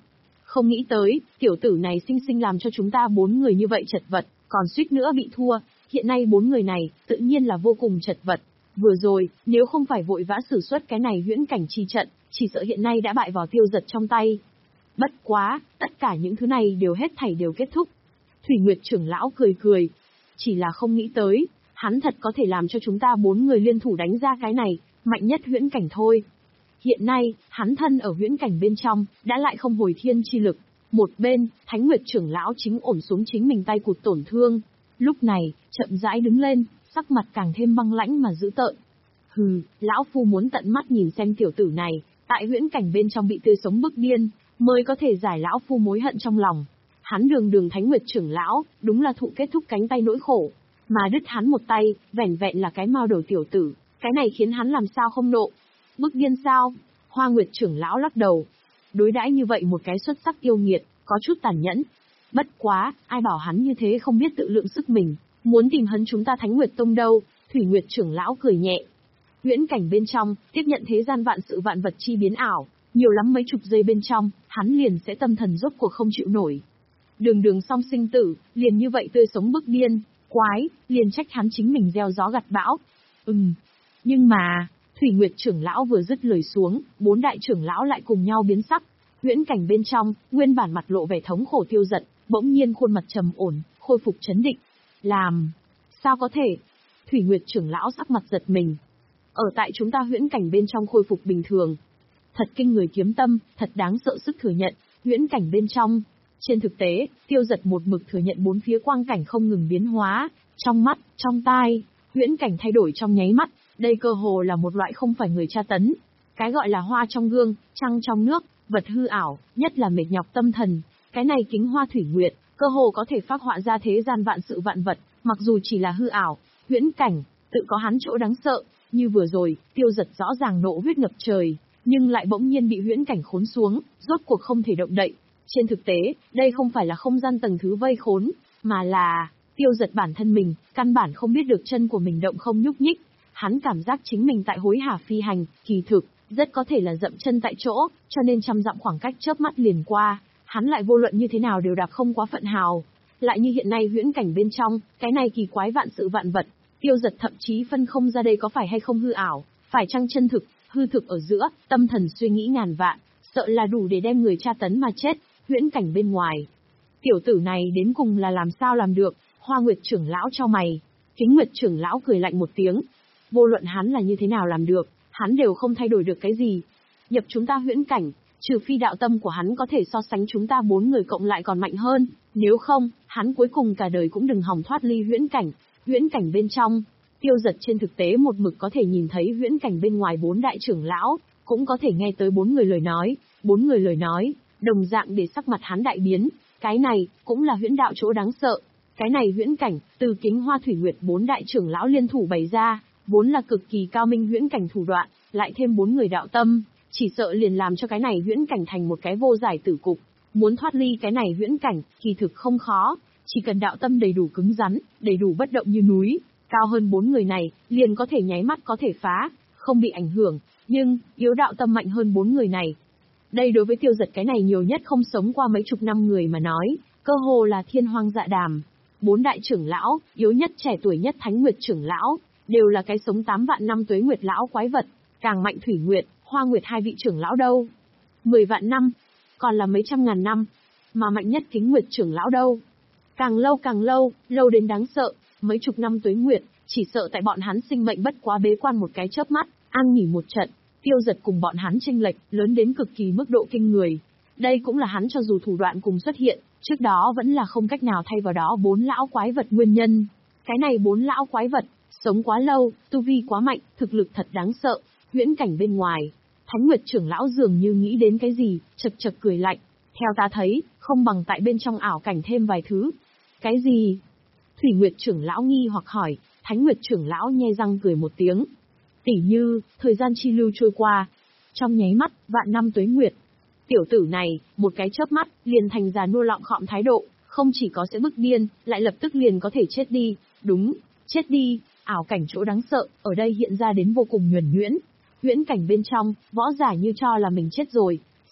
Không nghĩ tới, tiểu tử này sinh sinh làm cho chúng ta bốn người như vậy chật vật, còn suýt nữa bị thua. Hiện nay bốn người này, tự nhiên là vô cùng chật vật. Vừa rồi, nếu không phải vội vã sử xuất cái này huyễn cảnh chi trận, chỉ sợ hiện nay đã bại vào Tiêu Giật trong tay. Bất quá, tất cả những thứ này đều hết thảy đều kết thúc. Thủy Nguyệt trưởng lão cười cười. Chỉ là không nghĩ tới, hắn thật có thể làm cho chúng ta bốn người liên thủ đánh ra cái này, mạnh nhất huyễn cảnh thôi. Hiện nay, hắn thân ở huyễn cảnh bên trong, đã lại không hồi thiên chi lực. Một bên, Thánh Nguyệt trưởng lão chính ổn xuống chính mình tay cụt tổn thương. Lúc này, chậm rãi đứng lên, sắc mặt càng thêm băng lãnh mà dữ tợn. Hừ, lão phu muốn tận mắt nhìn xem tiểu tử này, tại huyễn cảnh bên trong bị tươi sống bức điên, mới có thể giải lão phu mối hận trong lòng. Hắn đường đường Thánh Nguyệt trưởng lão, đúng là thụ kết thúc cánh tay nỗi khổ. Mà đứt hắn một tay, vẻn vẹn là cái mao đầu tiểu tử, cái này khiến hắn làm sao không nộ. Bức điên sao? Hoa Nguyệt trưởng lão lắc đầu. Đối đãi như vậy một cái xuất sắc yêu nghiệt, có chút tàn nhẫn. Bất quá, ai bảo hắn như thế không biết tự lượng sức mình, muốn tìm hấn chúng ta Thánh Nguyệt Tông đâu. Thủy Nguyệt trưởng lão cười nhẹ. Huyễn cảnh bên trong, tiếp nhận thế gian vạn sự vạn vật chi biến ảo, nhiều lắm mấy chục giây bên trong, hắn liền sẽ tâm thần rốt cuộc không chịu nổi. Đường đường song sinh tử, liền như vậy tươi sống bức điên, quái, liền trách hắn chính mình gieo gió gặt bão. Ừm, nhưng mà, Thủy Nguyệt trưởng lão vừa dứt lời xuống, bốn đại trưởng lão lại cùng nhau biến sắc. Huyễn cảnh bên trong, nguyên bản mặt lộ vẻ thống khổ Tiêu Giật, bỗng nhiên khuôn mặt trầm ổn, khôi phục chấn định. Làm, sao có thể? Thủy Nguyệt trưởng lão sắc mặt giật mình. Ở tại chúng ta huyễn cảnh bên trong khôi phục bình thường. Thật kinh người kiếm tâm, thật đáng sợ sức thừa nhận, huyễn cảnh bên trong. Trên thực tế, Tiêu Giật một mực thừa nhận bốn phía quang cảnh không ngừng biến hóa, trong mắt, trong tai, huyễn cảnh thay đổi trong nháy mắt, đây cơ hồ là một loại không phải người tra tấn. Cái gọi là hoa trong gương, trăng trong nước, vật hư ảo, nhất là mệt nhọc tâm thần, cái này kính hoa thủy nguyệt, cơ hồ có thể phác họa ra thế gian vạn sự vạn vật, mặc dù chỉ là hư ảo, huyễn cảnh, tự có hắn chỗ đáng sợ, như vừa rồi, Tiêu Giật rõ ràng nộ huyết ngập trời, nhưng lại bỗng nhiên bị huyễn cảnh khốn xuống, rốt cuộc không thể động đậy. Trên thực tế, đây không phải là không gian tầng thứ vây khốn, mà là Tiêu Giật bản thân mình, căn bản không biết được chân của mình động không nhúc nhích. Hắn cảm giác chính mình tại hối hả phi hành, kỳ thực, rất có thể là dậm chân tại chỗ, cho nên trăm dặm khoảng cách chớp mắt liền qua, hắn lại vô luận như thế nào đều đạp không quá phận hào. Lại như hiện nay huyễn cảnh bên trong, cái này kỳ quái vạn sự vạn vật, Tiêu Giật thậm chí phân không ra đây có phải hay không hư ảo, phải chăng chân thực, hư thực ở giữa, tâm thần suy nghĩ ngàn vạn, sợ là đủ để đem người tra tấn mà chết. Huyễn cảnh bên ngoài, tiểu tử này đến cùng là làm sao làm được? Hoa Nguyệt trưởng lão chau mày, Kính Nguyệt trưởng lão cười lạnh một tiếng. Vô luận hắn là như thế nào làm được, hắn đều không thay đổi được cái gì. Nhập chúng ta huyễn cảnh, trừ phi đạo tâm của hắn có thể so sánh chúng ta bốn người cộng lại còn mạnh hơn, nếu không, hắn cuối cùng cả đời cũng đừng hòng thoát ly huyễn cảnh. Huyễn cảnh bên trong, Tiêu Giật trên thực tế một mực có thể nhìn thấy huyễn cảnh bên ngoài bốn đại trưởng lão, cũng có thể nghe tới bốn người lời nói, bốn người lời nói, đồng dạng để sắc mặt hắn đại biến, cái này, cũng là huyễn đạo chỗ đáng sợ. Cái này huyễn cảnh, từ Kính Hoa Thủy Nguyệt bốn đại trưởng lão liên thủ bày ra, vốn là cực kỳ cao minh huyễn cảnh thủ đoạn, lại thêm bốn người đạo tâm, chỉ sợ liền làm cho cái này huyễn cảnh thành một cái vô giải tử cục. Muốn thoát ly cái này huyễn cảnh, kỳ thực không khó, chỉ cần đạo tâm đầy đủ cứng rắn, đầy đủ bất động như núi, cao hơn bốn người này, liền có thể nháy mắt có thể phá, không bị ảnh hưởng, nhưng, yếu đạo tâm mạnh hơn bốn người này. Đây đối với Tiêu Giật cái này nhiều nhất không sống qua mấy chục năm người mà nói, cơ hồ là thiên hoang dạ đàm. Bốn đại trưởng lão, yếu nhất trẻ tuổi nhất Thánh Nguyệt trưởng lão, đều là cái sống tám vạn năm tuế nguyệt lão quái vật, càng mạnh Thủy Nguyệt, Hoa Nguyệt hai vị trưởng lão đâu? Mười vạn năm, còn là mấy trăm ngàn năm, mà mạnh nhất Kính Nguyệt trưởng lão đâu? Càng lâu càng lâu, lâu đến đáng sợ, mấy chục năm tuế nguyệt, chỉ sợ tại bọn hắn sinh mệnh bất quá bế quan một cái chớp mắt, an nghỉ một trận. Tiêu Giật cùng bọn hắn chênh lệch lớn đến cực kỳ mức độ kinh người. Đây cũng là hắn cho dù thủ đoạn cùng xuất hiện, trước đó vẫn là không cách nào thay vào đó bốn lão quái vật nguyên nhân. Cái này bốn lão quái vật, sống quá lâu, tu vi quá mạnh, thực lực thật đáng sợ. Huyễn cảnh bên ngoài, Thánh Nguyệt trưởng lão dường như nghĩ đến cái gì, chật chật cười lạnh. Theo ta thấy, không bằng tại bên trong ảo cảnh thêm vài thứ. Cái gì? Thủy Nguyệt trưởng lão nghi hoặc hỏi. Thánh Nguyệt trưởng lão nhe răng cười một tiếng. Tỉ như, thời gian chi lưu trôi qua, trong nháy mắt, vạn năm tuế nguyệt. Tiểu tử này, một cái chớp mắt, liền thành già nua lọng khọm thái độ, không chỉ có sẽ bức điên, lại lập tức liền có thể chết đi. Đúng, chết đi, ảo cảnh chỗ đáng sợ, ở đây hiện ra đến vô cùng nhuần nhuyễn. Huyễn cảnh bên trong, võ giả như cho là mình chết rồi,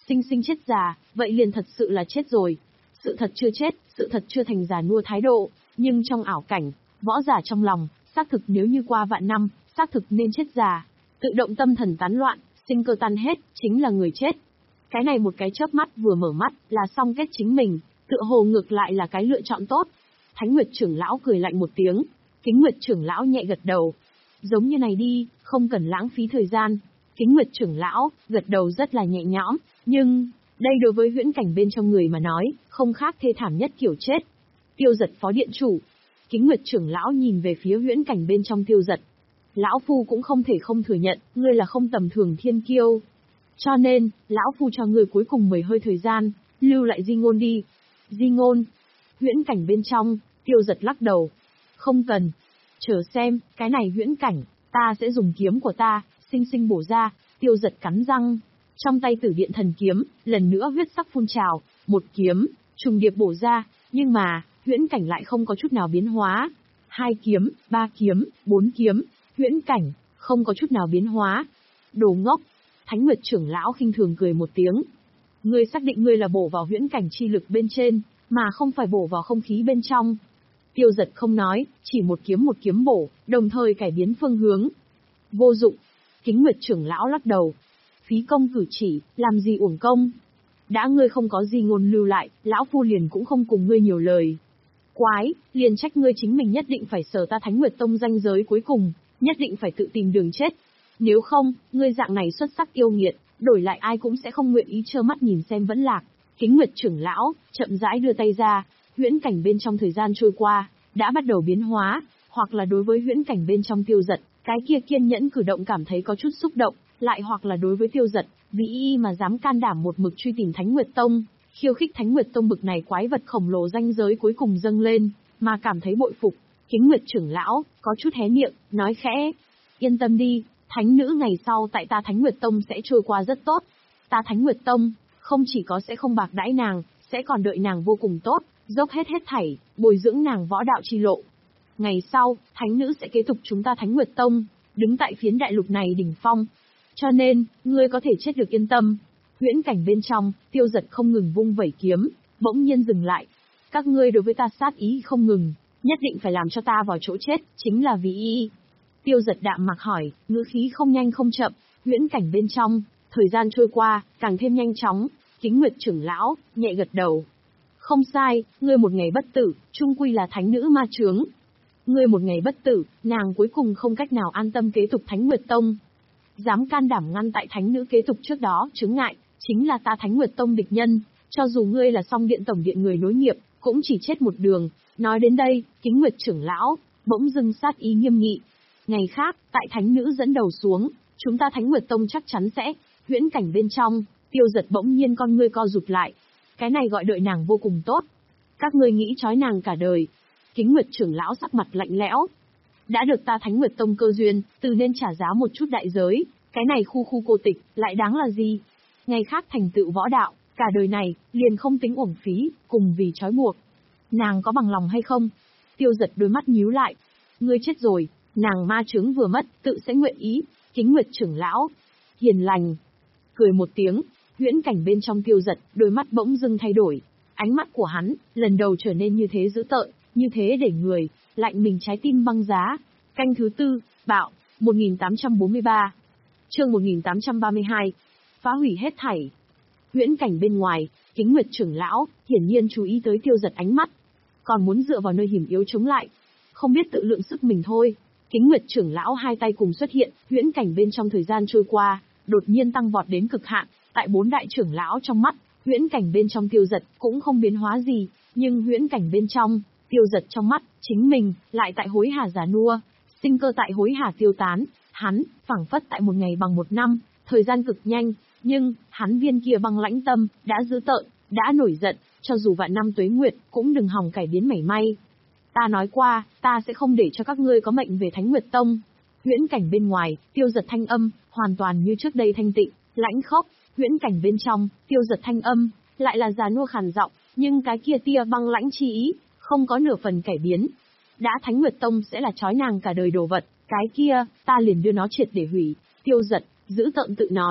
sinh sinh chết già, vậy liền thật sự là chết rồi. Sự thật chưa chết, sự thật chưa thành già nua thái độ, nhưng trong ảo cảnh, võ giả trong lòng, xác thực nếu như qua vạn năm, xác thực nên chết già. Tự động tâm thần tán loạn, sinh cơ tan hết, chính là người chết. Cái này một cái chớp mắt vừa mở mắt là xong kết chính mình, tựa hồ ngược lại là cái lựa chọn tốt. Thánh Nguyệt trưởng lão cười lạnh một tiếng, Kính Nguyệt trưởng lão nhẹ gật đầu. Giống như này đi, không cần lãng phí thời gian. Kính Nguyệt trưởng lão gật đầu rất là nhẹ nhõm, nhưng đây đối với huyễn cảnh bên trong người mà nói, không khác thê thảm nhất kiểu chết. Tiêu Dật phó điện chủ. Kính Nguyệt trưởng lão nhìn về phía huyễn cảnh bên trong Tiêu Dật. Lão phu cũng không thể không thừa nhận, ngươi là không tầm thường thiên kiêu. Cho nên, lão phu cho ngươi cuối cùng mười hơi thời gian, lưu lại di ngôn đi. Di ngôn. Huyễn cảnh bên trong, Tiêu Dật lắc đầu. Không cần. Chờ xem, cái này huyễn cảnh, ta sẽ dùng kiếm của ta, sinh sinh bổ ra. Tiêu Dật cắn răng. Trong tay Tử Điện thần kiếm, lần nữa huyết sắc phun trào, một kiếm, trùng điệp bổ ra, nhưng mà, huyễn cảnh lại không có chút nào biến hóa. Hai kiếm, ba kiếm, bốn kiếm, huyễn cảnh, không có chút nào biến hóa. Đồ ngốc. Thánh Nguyệt trưởng lão khinh thường cười một tiếng. Ngươi xác định ngươi là bổ vào huyễn cảnh chi lực bên trên, mà không phải bổ vào không khí bên trong. Tiêu Dật không nói, chỉ một kiếm một kiếm bổ, đồng thời cải biến phương hướng. Vô dụng. Kính Nguyệt trưởng lão lắc đầu. Phí công cử chỉ, làm gì uổng công. Đã ngươi không có gì ngôn lưu lại, lão phu liền cũng không cùng ngươi nhiều lời. Quái, liền trách ngươi chính mình nhất định phải sở ta Thánh Nguyệt Tông danh giới cuối cùng, nhất định phải tự tìm đường chết. Nếu không, ngươi dạng này xuất sắc yêu nghiệt, đổi lại ai cũng sẽ không nguyện ý trơ mắt nhìn xem vẫn lạc. Kính Nguyệt trưởng lão, chậm rãi đưa tay ra, huyễn cảnh bên trong thời gian trôi qua, đã bắt đầu biến hóa, hoặc là đối với huyễn cảnh bên trong Tiêu Dật, cái kia kiên nhẫn cử động cảm thấy có chút xúc động, lại hoặc là đối với Tiêu Dật, vì y mà dám can đảm một mực truy tìm Thánh Nguyệt Tông, khiêu khích Thánh Nguyệt Tông bực này quái vật khổng lồ danh giới cuối cùng dâng lên, mà cảm thấy bội phục. Kính Nguyệt trưởng lão, có chút hé miệng, nói khẽ, yên tâm đi, thánh nữ ngày sau tại ta Thánh Nguyệt Tông sẽ trôi qua rất tốt. Ta Thánh Nguyệt Tông, không chỉ có sẽ không bạc đãi nàng, sẽ còn đợi nàng vô cùng tốt, dốc hết hết thảy, bồi dưỡng nàng võ đạo chi lộ. Ngày sau, thánh nữ sẽ kế tục chúng ta Thánh Nguyệt Tông, đứng tại phiến đại lục này đỉnh phong. Cho nên, ngươi có thể chết được yên tâm. Huyễn cảnh bên trong, Tiêu Dật không ngừng vung vẩy kiếm, bỗng nhiên dừng lại. Các ngươi đối với ta sát ý không ngừng, nhất định phải làm cho ta vào chỗ chết, chính là vì y. Tiêu Dật đạm mặc hỏi, ngữ khí không nhanh không chậm, huyễn cảnh bên trong, thời gian trôi qua, càng thêm nhanh chóng. Kính Nguyệt trưởng lão, nhẹ gật đầu. Không sai, ngươi một ngày bất tử, chung quy là thánh nữ ma chướng. Ngươi một ngày bất tử, nàng cuối cùng không cách nào an tâm kế tục Thánh Nguyệt Tông. Dám can đảm ngăn tại thánh nữ kế tục trước đó, chứng ngại, chính là ta Thánh Nguyệt Tông địch nhân, cho dù ngươi là song điện tổng điện người nối nghiệp, cũng chỉ chết một đường. Nói đến đây, Kính Nguyệt trưởng lão, bỗng dưng sát ý nghiêm nghị. Ngày khác, tại thánh nữ dẫn đầu xuống, chúng ta Thánh Nguyệt Tông chắc chắn sẽ, huyễn cảnh bên trong, Tiêu Dật bỗng nhiên con ngươi co rụt lại. Cái này gọi đợi nàng vô cùng tốt. Các ngươi nghĩ trói nàng cả đời. Kính Nguyệt trưởng lão sắc mặt lạnh lẽo. Đã được ta Thánh Nguyệt Tông cơ duyên, từ nên trả giá một chút đại giới, cái này khu khu cô tịch, lại đáng là gì? Ngày khác thành tựu võ đạo, cả đời này, liền không tính uổng phí, cùng vì trói buộc. Nàng có bằng lòng hay không? Tiêu Dật đôi mắt nhíu lại. Ngươi chết rồi, nàng ma chướng vừa mất, tự sẽ nguyện ý. Kính Nguyệt trưởng lão, hiền lành. Cười một tiếng, huyễn cảnh bên trong Tiêu Dật, đôi mắt bỗng dưng thay đổi. Ánh mắt của hắn, lần đầu trở nên như thế dữ tợn, như thế để người, lạnh mình trái tim băng giá. Canh thứ tư, bạo, một nghìn tám trăm bốn mươi ba. Chương một nghìn tám trăm ba mươi hai. Phá hủy hết thảy. Huyễn cảnh bên ngoài, Kính Nguyệt trưởng lão, hiển nhiên chú ý tới Tiêu Dật ánh mắt. Còn muốn dựa vào nơi hiểm yếu chống lại. Không biết tự lượng sức mình thôi. Kính Nguyệt trưởng lão hai tay cùng xuất hiện, huyễn cảnh bên trong thời gian trôi qua, đột nhiên tăng vọt đến cực hạn. Tại bốn đại trưởng lão trong mắt, huyễn cảnh bên trong Tiêu Dật cũng không biến hóa gì, nhưng huyễn cảnh bên trong, Tiêu Dật trong mắt, chính mình, lại tại hối hả già nua, sinh cơ tại hối hả tiêu tán, hắn, phảng phất tại một ngày bằng một năm, thời gian cực nhanh, nhưng, hắn viên kia băng lãnh tâm, đã dữ tợn, đã nổi giận, cho dù vạn năm tuế nguyệt, cũng đừng hòng cải biến mảy may. Ta nói qua, ta sẽ không để cho các ngươi có mệnh về Thánh Nguyệt Tông. Huyễn cảnh bên ngoài, Tiêu Dật thanh âm, hoàn toàn như trước đây thanh tịnh, lãnh khốc. Huyễn cảnh bên trong, Tiêu Dật thanh âm, lại là già nua khàn giọng, nhưng cái kia tia băng lãnh chi ý, không có nửa phần cải biến. Đã Thánh Nguyệt Tông sẽ là trói nàng cả đời đồ vật, cái kia, ta liền đưa nó triệt để hủy. Tiêu Dật, giữ tợn tự nói.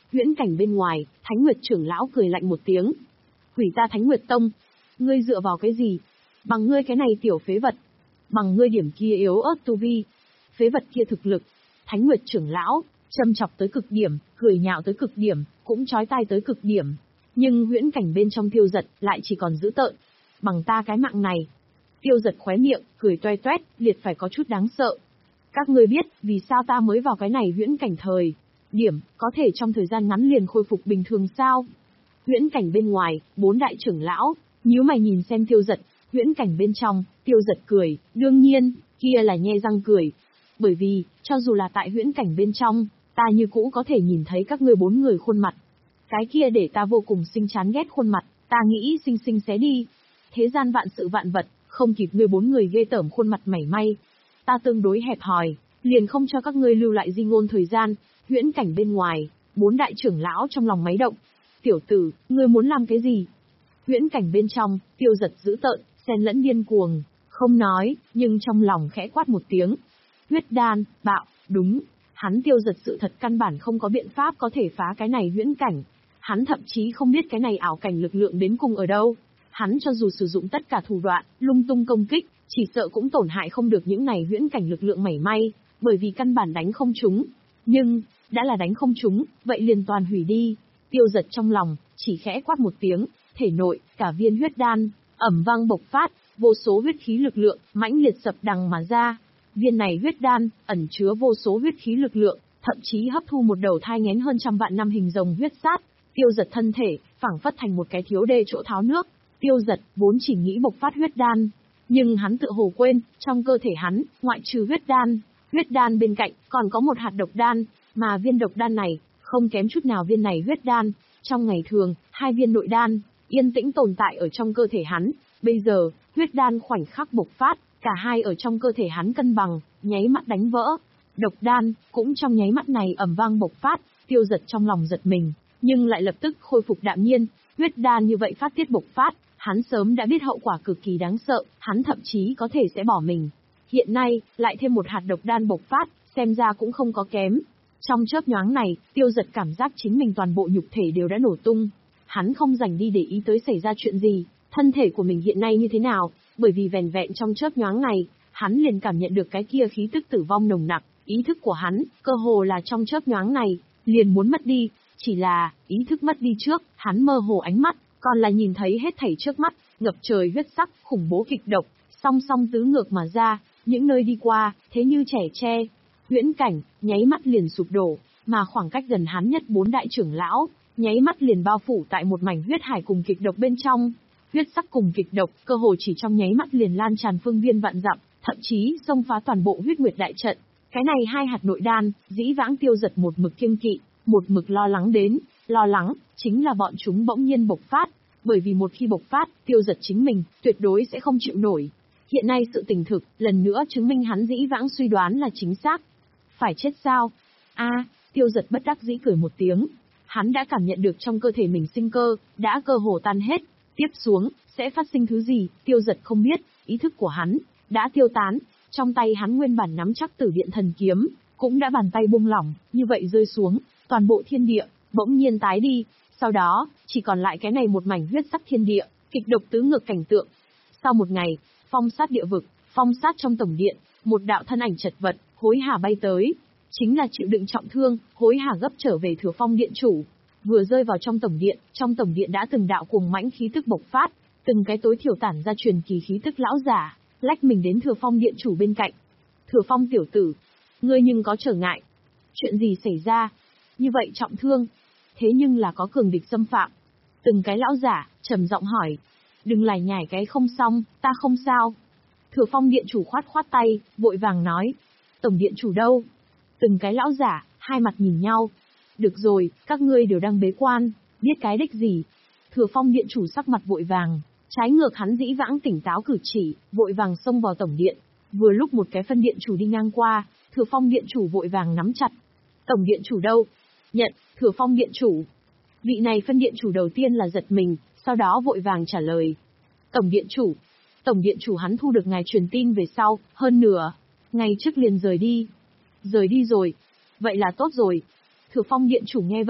Huyễn cảnh bên ngoài, Thánh Nguyệt trưởng lão cười lạnh một tiếng. Hủy ta Thánh Nguyệt Tông. Ngươi dựa vào cái gì? Bằng ngươi cái này tiểu phế vật. Bằng ngươi điểm kia yếu ớt tu vi. Phế vật kia thực lực. Thánh Nguyệt trưởng lão, châm chọc tới cực điểm, cười nhạo tới cực điểm, cũng chói tai tới cực điểm. Nhưng huyễn cảnh bên trong Tiêu Giật lại chỉ còn dữ tợn. Bằng ta cái mạng này. Tiêu Giật khóe miệng, cười toe toét, liệt phải có chút đáng sợ. Các ngươi biết, vì sao ta mới vào cái này huyễn cảnh thời điểm, có thể trong thời gian ngắn liền khôi phục bình thường sao? Huyễn cảnh bên ngoài, bốn đại trưởng lão, nhíu mày nhìn xem Tiêu Giật, huyễn cảnh bên trong, Tiêu Giật cười, đương nhiên, kia là nhe răng cười. Bởi vì, cho dù là tại huyễn cảnh bên trong, ta như cũ có thể nhìn thấy các ngươi bốn người khuôn mặt. Cái kia để ta vô cùng sinh chán ghét khuôn mặt, ta nghĩ sinh sinh xé đi. Thế gian vạn sự vạn vật, không kịp ngươi bốn người ghê tởm khuôn mặt mảy may. Ta tương đối hẹp hòi, liền không cho các ngươi lưu lại di ngôn thời gian. Huyễn cảnh bên ngoài, bốn đại trưởng lão trong lòng máy động. Tiểu tử, ngươi muốn làm cái gì? Huyễn cảnh bên trong, Tiêu Giật dữ tợn, xen lẫn điên cuồng, không nói, nhưng trong lòng khẽ quát một tiếng. Huyết đan, bạo, đúng. Hắn Tiêu Giật sự thật căn bản không có biện pháp có thể phá cái này huyễn cảnh. Hắn thậm chí không biết cái này ảo cảnh lực lượng đến cùng ở đâu. Hắn cho dù sử dụng tất cả thủ đoạn, lung tung công kích, chỉ sợ cũng tổn hại không được những này huyễn cảnh lực lượng mảy may, bởi vì căn bản đánh không trúng. Nhưng, đã là đánh không trúng, vậy liền toàn hủy đi. Tiêu Giật trong lòng, chỉ khẽ quát một tiếng, thể nội, cả viên huyết đan, ẩm vang bộc phát, vô số huyết khí lực lượng, mãnh liệt sập đằng mà ra. Viên này huyết đan, ẩn chứa vô số huyết khí lực lượng, thậm chí hấp thu một đầu thai nghén hơn trăm vạn năm hình rồng huyết sát. Tiêu Giật thân thể, phảng phất thành một cái thiếu đê chỗ tháo nước. Tiêu Giật, vốn chỉ nghĩ bộc phát huyết đan. Nhưng hắn tự hồ quên, trong cơ thể hắn, ngoại trừ huyết đan, huyết đan bên cạnh, còn có một hạt độc đan, mà viên độc đan này, không kém chút nào viên này huyết đan. Trong ngày thường, hai viên nội đan, yên tĩnh tồn tại ở trong cơ thể hắn. Bây giờ, huyết đan khoảnh khắc bộc phát, cả hai ở trong cơ thể hắn cân bằng, nháy mắt đánh vỡ. Độc đan, cũng trong nháy mắt này ầm vang bộc phát, Tiêu Giật trong lòng giật mình, nhưng lại lập tức khôi phục đạm nhiên. Huyết đan như vậy phát tiết bộc phát, hắn sớm đã biết hậu quả cực kỳ đáng sợ, hắn thậm chí có thể sẽ bỏ mình. Hiện nay, lại thêm một hạt độc đan bộc phát, xem ra cũng không có kém. Trong chớp nhoáng này, Tiêu Giật cảm giác chính mình toàn bộ nhục thể đều đã nổ tung. Hắn không dành đi để ý tới xảy ra chuyện gì, thân thể của mình hiện nay như thế nào, bởi vì vẻn vẹn trong chớp nhoáng này, hắn liền cảm nhận được cái kia khí tức tử vong nồng nặc, ý thức của hắn, cơ hồ là trong chớp nhoáng này, liền muốn mất đi, chỉ là, ý thức mất đi trước, hắn mơ hồ ánh mắt, còn là nhìn thấy hết thảy trước mắt, ngập trời huyết sắc, khủng bố kịch độc, song song tứ ngược mà ra, những nơi đi qua, thế như trẻ tre. Huyễn cảnh, nháy mắt liền sụp đổ, mà khoảng cách gần hắn nhất bốn đại trưởng lão, nháy mắt liền bao phủ tại một mảnh huyết hải cùng kịch độc bên trong. Huyết sắc cùng kịch độc, cơ hồ chỉ trong nháy mắt liền lan tràn phương viên vạn dặm, thậm chí xông phá toàn bộ huyết nguyệt đại trận. Cái này hai hạt nội đan, dĩ vãng Tiêu Giật một mực kiêng kỵ, một mực lo lắng đến, lo lắng, chính là bọn chúng bỗng nhiên bộc phát, bởi vì một khi bộc phát, Tiêu Giật chính mình, tuyệt đối sẽ không chịu nổi. Hiện nay sự tình thực, lần nữa chứng minh hắn dĩ vãng suy đoán là chính xác. Phải chết sao? A, Tiêu Giật bất đắc dĩ cười một tiếng. Hắn đã cảm nhận được trong cơ thể mình sinh cơ, đã cơ hồ tan hết. Tiếp xuống, sẽ phát sinh thứ gì, Tiêu Giật không biết, ý thức của hắn, đã tiêu tán. Trong tay hắn nguyên bản nắm chắc Tử Điện Thần Kiếm, cũng đã bàn tay buông lỏng, như vậy rơi xuống, toàn bộ thiên địa, bỗng nhiên tái đi. Sau đó, chỉ còn lại cái này một mảnh huyết sắc thiên địa, kịch độc tứ ngược cảnh tượng. Sau một ngày, phong sát địa vực, phong sát trong tổng điện, một đạo thân ảnh chật vật, hối hả bay tới. Chính là chịu đựng trọng thương, hối hả gấp trở về Thừa Phong điện chủ. Vừa rơi vào trong tổng điện, trong tổng điện đã từng đạo cuồng mãnh khí tức bộc phát, từng cái tối thiểu tản ra truyền kỳ khí tức lão giả, lách mình đến Thừa Phong điện chủ bên cạnh. Thừa Phong tiểu tử, ngươi nhưng có trở ngại. Chuyện gì xảy ra? Như vậy trọng thương, thế nhưng là có cường địch xâm phạm. Từng cái lão giả, trầm giọng hỏi. Đừng lải nhải cái không xong, ta không sao. Thừa Phong điện chủ khoát khoát tay, vội vàng nói. Tổng điện chủ đâu? Từng cái lão giả, hai mặt nhìn nhau. Được rồi, các ngươi đều đang bế quan, biết cái đích gì. Thừa Phong điện chủ sắc mặt vội vàng, trái ngược hắn dĩ vãng tỉnh táo cử chỉ, vội vàng xông vào tổng điện. Vừa lúc một cái phân điện chủ đi ngang qua, Thừa Phong điện chủ vội vàng nắm chặt. Tổng điện chủ đâu? Nhận, Thừa Phong điện chủ. Vị này phân điện chủ đầu tiên là giật mình, sau đó vội vàng trả lời. Tổng điện chủ. Tổng điện chủ hắn thu được ngài truyền tin về sau, hơn nửa ngày trước liền rời đi. Rời đi rồi. Vậy là tốt rồi. Thừa Phong điện chủ nghe vậy,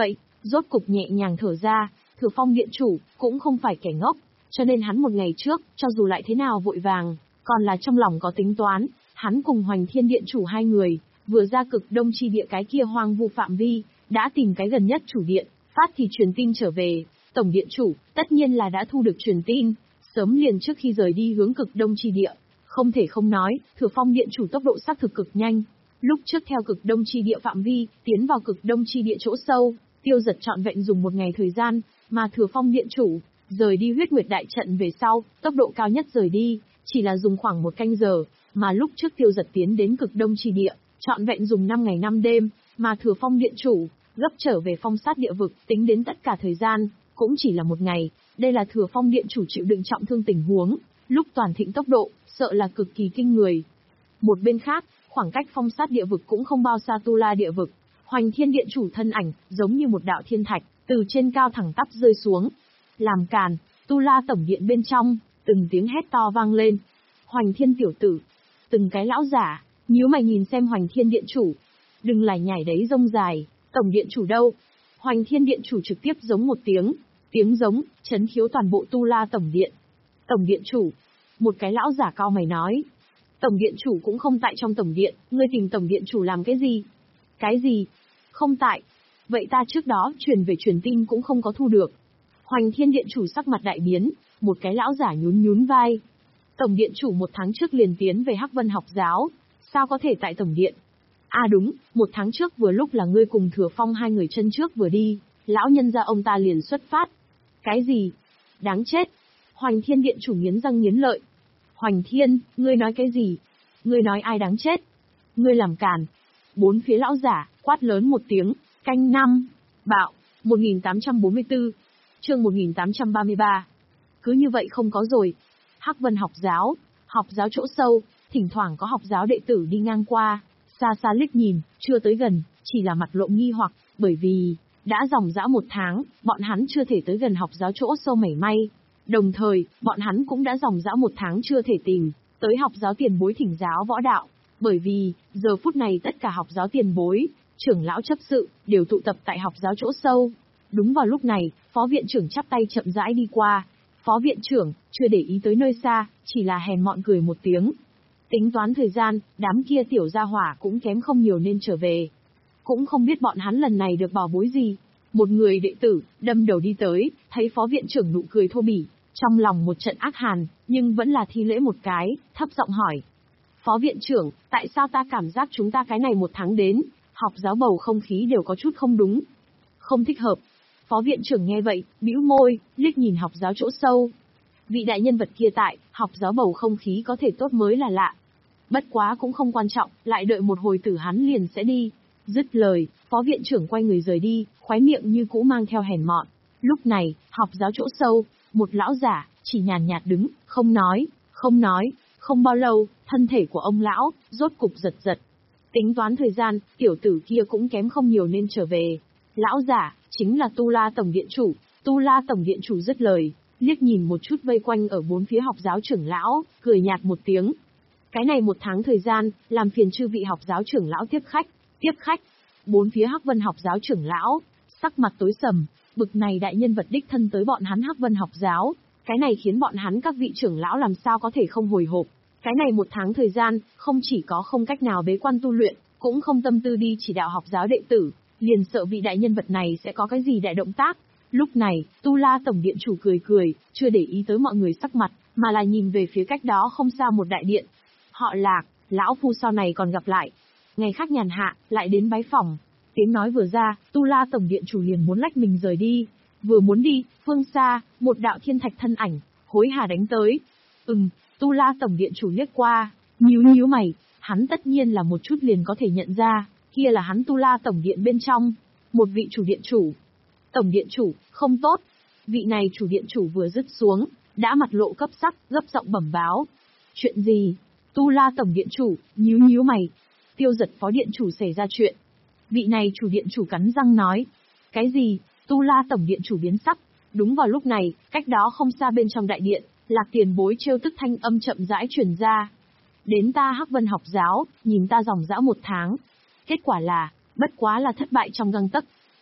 rốt cục nhẹ nhàng thở ra, Thừa Phong điện chủ, cũng không phải kẻ ngốc, cho nên hắn một ngày trước, cho dù lại thế nào vội vàng, còn là trong lòng có tính toán, hắn cùng Hoành Thiên điện chủ hai người, vừa ra cực đông chi địa cái kia hoang vu phạm vi, đã tìm cái gần nhất chủ điện, phát thì truyền tin trở về, tổng điện chủ, tất nhiên là đã thu được truyền tin, sớm liền trước khi rời đi hướng cực đông chi địa. Không thể không nói, Thừa Phong điện chủ tốc độ xác thực cực nhanh. Lúc trước theo cực đông chi địa phạm vi, tiến vào cực đông chi địa chỗ sâu, Tiêu Giật trọn vẹn dùng một ngày thời gian, mà Thừa Phong điện chủ, rời đi huyết nguyệt đại trận về sau, tốc độ cao nhất rời đi, chỉ là dùng khoảng một canh giờ, mà lúc trước Tiêu Giật tiến đến cực đông chi địa, trọn vẹn dùng năm ngày năm đêm, mà Thừa Phong điện chủ, gấp trở về phong sát địa vực, tính đến tất cả thời gian, cũng chỉ là một ngày, đây là Thừa Phong điện chủ chịu đựng trọng thương tình huống, lúc toàn thịnh tốc độ, sợ là cực kỳ kinh người. Một bên khác, khoảng cách phong sát địa vực cũng không bao xa Tu La địa vực, Hoành Thiên điện chủ thân ảnh, giống như một đạo thiên thạch, từ trên cao thẳng tắp rơi xuống. Làm càn, Tu La tổng điện bên trong, từng tiếng hét to vang lên. Hoành Thiên tiểu tử, từng cái lão giả, nhíu mày nhìn xem Hoành Thiên điện chủ. Đừng lại nhảy đấy rông dài, tổng điện chủ đâu? Hoành Thiên điện chủ trực tiếp giống một tiếng, tiếng giống, chấn khiếu toàn bộ Tu La tổng điện. Tổng điện chủ, một cái lão giả cao mày nói. Tổng điện chủ cũng không tại trong tổng điện, ngươi tìm tổng điện chủ làm cái gì? Cái gì? Không tại. Vậy ta trước đó truyền về truyền tin cũng không có thu được. Hoành Thiên điện chủ sắc mặt đại biến, một cái lão giả nhún nhún vai. Tổng điện chủ một tháng trước liền tiến về Hắc Vân học giáo, sao có thể tại tổng điện? À đúng, một tháng trước vừa lúc là ngươi cùng Thừa Phong hai người chân trước vừa đi, lão nhân gia ông ta liền xuất phát. Cái gì? Đáng chết. Hoành Thiên điện chủ nghiến răng nghiến lợi. Hoành Thiên, ngươi nói cái gì? Ngươi nói ai đáng chết? Ngươi làm càn. Bốn phía lão giả, quát lớn một tiếng, canh năm, bạo, một nghìn tám trăm bốn mươi tư, chương một nghìn tám trăm ba mươi ba. Cứ như vậy không có rồi. Hắc Vân học giáo, học giáo chỗ sâu, thỉnh thoảng có học giáo đệ tử đi ngang qua, xa xa liếc nhìn, chưa tới gần, chỉ là mặt lộ nghi hoặc, bởi vì, đã dòng dã một tháng, bọn hắn chưa thể tới gần học giáo chỗ sâu mảy may. Đồng thời, bọn hắn cũng đã dòng dã một tháng chưa thể tìm tới học giáo tiền bối thỉnh giáo võ đạo, bởi vì, giờ phút này tất cả học giáo tiền bối, trưởng lão chấp sự, đều tụ tập tại học giáo chỗ sâu. Đúng vào lúc này, phó viện trưởng chắp tay chậm rãi đi qua. Phó viện trưởng, chưa để ý tới nơi xa, chỉ là hèn mọn cười một tiếng. Tính toán thời gian, đám kia tiểu gia hỏa cũng kém không nhiều nên trở về. Cũng không biết bọn hắn lần này được bảo bối gì. Một người đệ tử, đâm đầu đi tới, thấy phó viện trưởng nụ cười thô bỉ, trong lòng một trận ác hàn, nhưng vẫn là thi lễ một cái, thấp giọng hỏi. Phó viện trưởng, tại sao ta cảm giác chúng ta cái này một tháng đến, học giáo bầu không khí đều có chút không đúng? Không thích hợp. Phó viện trưởng nghe vậy, bĩu môi, liếc nhìn học giáo chỗ sâu. Vị đại nhân vật kia tại, học giáo bầu không khí có thể tốt mới là lạ. Bất quá cũng không quan trọng, lại đợi một hồi tử hắn liền sẽ đi. Dứt lời, phó viện trưởng quay người rời đi, khóe miệng như cũ mang theo hèn mọn. Lúc này, học giáo chỗ sâu, một lão giả, chỉ nhàn nhạt đứng, không nói, không nói, không bao lâu, thân thể của ông lão, rốt cục giật giật. Tính toán thời gian, tiểu tử kia cũng kém không nhiều nên trở về. Lão giả, chính là Tu La Tổng Điện Chủ. Tu La Tổng Điện Chủ dứt lời, liếc nhìn một chút vây quanh ở bốn phía học giáo trưởng lão, cười nhạt một tiếng. Cái này một tháng thời gian, làm phiền chư vị học giáo trưởng lão tiếp khách, tiếp khách. Bốn phía Hắc Vân học giáo trưởng lão, sắc mặt tối sầm, bực này đại nhân vật đích thân tới bọn hắn Hắc Vân học giáo, cái này khiến bọn hắn các vị trưởng lão làm sao có thể không hồi hộp. Cái này một tháng thời gian, không chỉ có không cách nào bế quan tu luyện, cũng không tâm tư đi chỉ đạo học giáo đệ tử, liền sợ vị đại nhân vật này sẽ có cái gì đại động tác. Lúc này, Tu La Tổng Điện Chủ cười cười, chưa để ý tới mọi người sắc mặt, mà là nhìn về phía cách đó không xa một đại điện. Họ Lạc, lão phu sau này còn gặp lại. Ngày khác nhàn hạ, lại đến bái phòng. Tiếng nói vừa ra, Tu La Tổng Điện Chủ liền muốn lách mình rời đi. Vừa muốn đi, phương xa, một đạo thiên thạch thân ảnh, hối hả đánh tới. Ừm, Tu La Tổng Điện Chủ liếc qua, nhíu nhíu mày, hắn tất nhiên là một chút liền có thể nhận ra, kia là hắn Tu La Tổng Điện bên trong, một vị chủ điện chủ. Tổng Điện Chủ, không tốt. Vị này chủ điện chủ vừa dứt xuống, đã mặt lộ cấp sắc, gấp giọng bẩm báo. Chuyện gì? Tu La Tổng Điện Chủ, nhíu nhíu mày. Tiêu Giật Phó Điện Chủ xảy ra chuyện. Vị này chủ điện chủ cắn răng nói. Cái gì? Tu La Tổng Điện Chủ biến sắc. Đúng vào lúc này, cách đó không xa bên trong đại điện, Lạc Tiền Bối trêu tức thanh âm chậm rãi truyền ra. Đến ta Hắc Vân học giáo, nhìn ta dòng dã một tháng. Kết quả là, bất quá là thất bại trong găng tấc.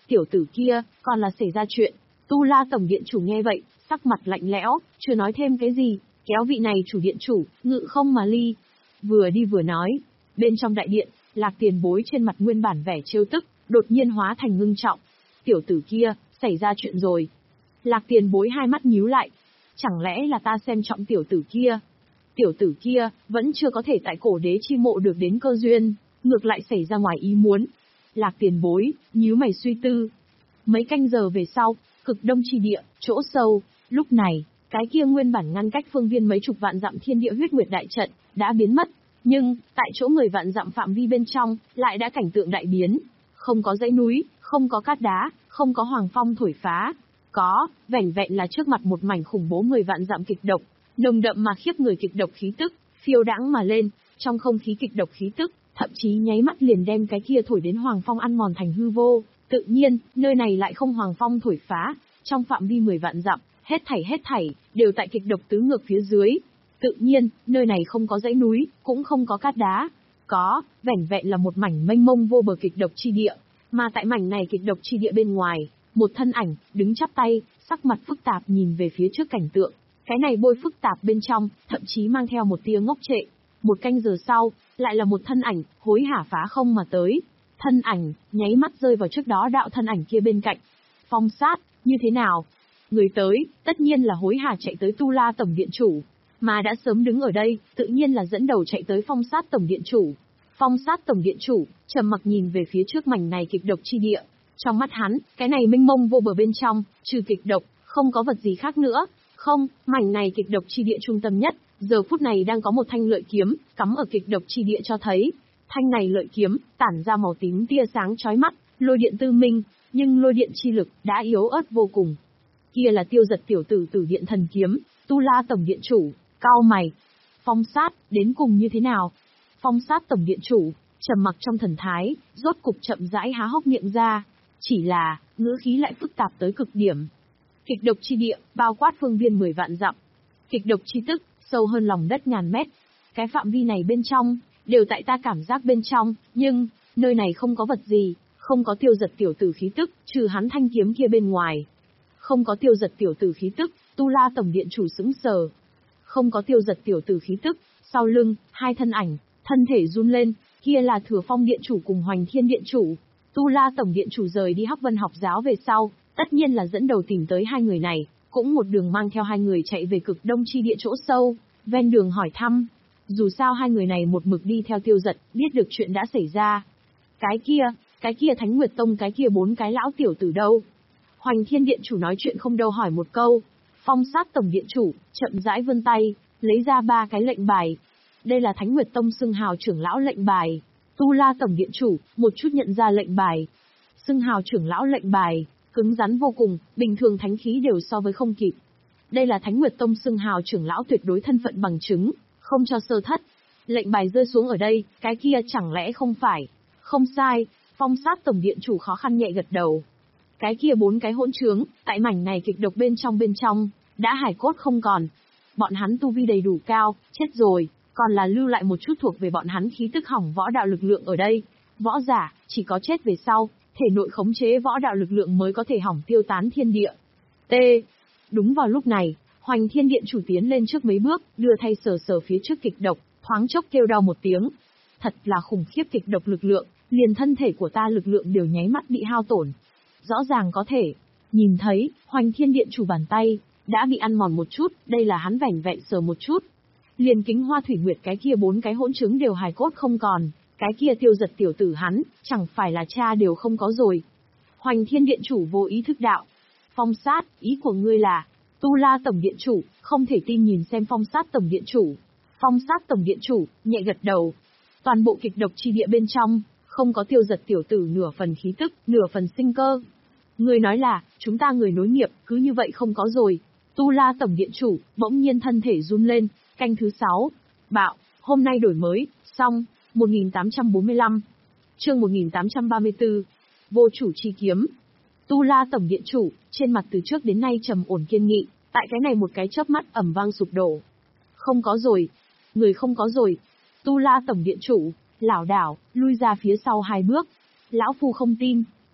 Tiểu tử kia, còn là xảy ra chuyện. Tu La tổng điện chủ nghe vậy, sắc mặt lạnh lẽo, chưa nói thêm cái gì, kéo vị này chủ điện chủ, ngự không mà ly. Vừa đi vừa nói, bên trong đại điện, Lạc Tiền Bối trên mặt nguyên bản vẻ trêu tức, đột nhiên hóa thành ngưng trọng. Tiểu tử kia, xảy ra chuyện rồi. Lạc Tiền Bối hai mắt nhíu lại. Chẳng lẽ là ta xem trọng tiểu tử kia? Tiểu tử kia, vẫn chưa có thể tại cổ đế chi mộ được đến cơ duyên, ngược lại xảy ra ngoài ý muốn. Lạc Tiền Bối, nhíu mày suy tư. Mấy canh giờ về sau, cực đông chi địa, chỗ sâu, lúc này, cái kia nguyên bản ngăn cách phương viên mấy chục vạn dặm thiên địa huyết nguyệt đại trận, đã biến mất. Nhưng, tại chỗ mười vạn dặm phạm vi bên trong, lại đã cảnh tượng đại biến. Không có dãy núi, không có cát đá, không có hoàng phong thổi phá. Có, vẻn vẹn là trước mặt một mảnh khủng bố mười vạn dặm kịch độc, nồng đậm mà khiếp người kịch độc khí tức, phiêu đãng mà lên, trong không khí kịch độc khí tức, thậm chí nháy mắt liền đem cái kia thổi đến hoàng phong ăn mòn thành hư vô. Tự nhiên, nơi này lại không hoàng phong thổi phá, trong phạm vi mười vạn dặm, hết thảy hết thảy, đều tại kịch độc tứ ngược phía dưới. Tự nhiên, nơi này không có dãy núi, cũng không có cát đá. Có, vẻn vẹn là một mảnh mênh mông vô bờ kịch độc chi địa, mà tại mảnh này kịch độc chi địa bên ngoài, một thân ảnh, đứng chắp tay, sắc mặt phức tạp nhìn về phía trước cảnh tượng. Cái này bôi phức tạp bên trong, thậm chí mang theo một tia ngốc trệ. Một canh giờ sau, lại là một thân ảnh, hối hả phá không mà tới. Thân ảnh, nháy mắt rơi vào trước đó đạo thân ảnh kia bên cạnh. Phong sát, như thế nào? Người tới, tất nhiên là hối hả chạy tới Tu La tổng điện chủ. Mà đã sớm đứng ở đây, tự nhiên là dẫn đầu chạy tới phong sát tổng điện chủ. Phong sát tổng điện chủ, trầm mặc nhìn về phía trước mảnh này kịch độc chi địa. Trong mắt hắn, cái này mênh mông vô bờ bên trong, trừ kịch độc, không có vật gì khác nữa. Không, mảnh này kịch độc chi địa trung tâm nhất, giờ phút này đang có một thanh lợi kiếm, cắm ở kịch độc chi địa cho thấy. Thanh này lợi kiếm, tản ra màu tím tia sáng chói mắt, lôi điện tư minh, nhưng lôi điện chi lực đã yếu ớt vô cùng. Kia là Tiêu Giật tiểu tử Tử Điện thần kiếm, Tu La tổng điện chủ, cao mày. Phong sát, đến cùng như thế nào? Phong sát tổng điện chủ, trầm mặc trong thần thái, rốt cục chậm rãi há hốc miệng ra. Chỉ là, ngữ khí lại phức tạp tới cực điểm. Kịch độc chi địa, bao quát phương viên mười vạn dặm. Kịch độc chi tức, sâu hơn lòng đất ngàn mét. Cái phạm vi này bên trong, đều tại ta cảm giác bên trong, nhưng, nơi này không có vật gì, không có Tiêu Giật tiểu tử khí tức, trừ hắn thanh kiếm kia bên ngoài. Không có Tiêu Giật tiểu tử khí tức, Tu La tổng điện chủ sững sờ. Không có Tiêu Giật tiểu tử khí tức, sau lưng, hai thân ảnh, thân thể run lên, kia là Thừa Phong điện chủ cùng Hoành Thiên điện chủ. Tu La tổng điện chủ rời đi Hắc Vân học giáo về sau, tất nhiên là dẫn đầu tìm tới hai người này, cũng một đường mang theo hai người chạy về cực đông chi địa chỗ sâu, ven đường hỏi thăm. Dù sao hai người này một mực đi theo Tiêu Giật, biết được chuyện đã xảy ra. Cái kia, cái kia Thánh Nguyệt Tông cái kia bốn cái lão tiểu tử đâu? Hoành Thiên điện chủ nói chuyện không đâu hỏi một câu. Phong sát tổng điện chủ, chậm rãi vươn tay, lấy ra ba cái lệnh bài. Đây là Thánh Nguyệt Tông xưng hào trưởng lão lệnh bài. Tu La tổng điện chủ, một chút nhận ra lệnh bài. Xưng hào trưởng lão lệnh bài, cứng rắn vô cùng, bình thường thánh khí đều so với không kịp. Đây là Thánh Nguyệt Tông xưng hào trưởng lão tuyệt đối thân phận bằng chứng, không cho sơ thất. Lệnh bài rơi xuống ở đây, cái kia chẳng lẽ không phải? Không sai, phong sát tổng điện chủ khó khăn nhẹ gật đầu. Cái kia bốn cái hỗn trướng, tại mảnh này kịch độc bên trong bên trong, đã hải cốt không còn. Bọn hắn tu vi đầy đủ cao, chết rồi, còn là lưu lại một chút thuộc về bọn hắn khí tức hỏng võ đạo lực lượng ở đây. Võ giả, chỉ có chết về sau, thể nội khống chế võ đạo lực lượng mới có thể hỏng tiêu tán thiên địa. T. Đúng vào lúc này, Hoành Thiên điện chủ tiến lên trước mấy bước, đưa thay sờ sờ phía trước kịch độc, thoáng chốc kêu đau một tiếng. Thật là khủng khiếp kịch độc lực lượng, liền thân thể của ta lực lượng đều nháy mắt bị hao tổn. Rõ ràng có thể nhìn thấy, Hoành Thiên điện chủ bàn tay đã bị ăn mòn một chút, đây là hắn vẻn vẹn sờ một chút. Liền Kính Hoa Thủy Nguyệt cái kia bốn cái hỗn trứng đều hài cốt không còn, cái kia Tiêu Giật tiểu tử hắn, chẳng phải là cha đều không có rồi. Hoành Thiên điện chủ vô ý thức đạo. Phong sát, ý của ngươi là, Tu La tổng điện chủ, không thể tin nhìn xem phong sát tổng điện chủ. Phong sát tổng điện chủ, nhẹ gật đầu. Toàn bộ kịch độc chi địa bên trong, không có Tiêu Giật tiểu tử nửa phần khí tức, nửa phần sinh cơ. Ngươi nói là, chúng ta người nối nghiệp, cứ như vậy không có rồi. Tu La tổng điện chủ, bỗng nhiên thân thể run lên, canh thứ sáu. Bạo, hôm nay đổi mới, xong, một nghìn tám trăm bốn mươi lăm. Chương một nghìn tám trăm ba mươi tư. Vô chủ chi kiếm. Tu La tổng điện chủ, trên mặt từ trước đến nay trầm ổn kiên nghị, tại cái này một cái chớp mắt ầm vang sụp đổ. Không có rồi, người không có rồi. Tu La tổng điện chủ, lảo đảo, lui ra phía sau hai bước. Lão phu không tin.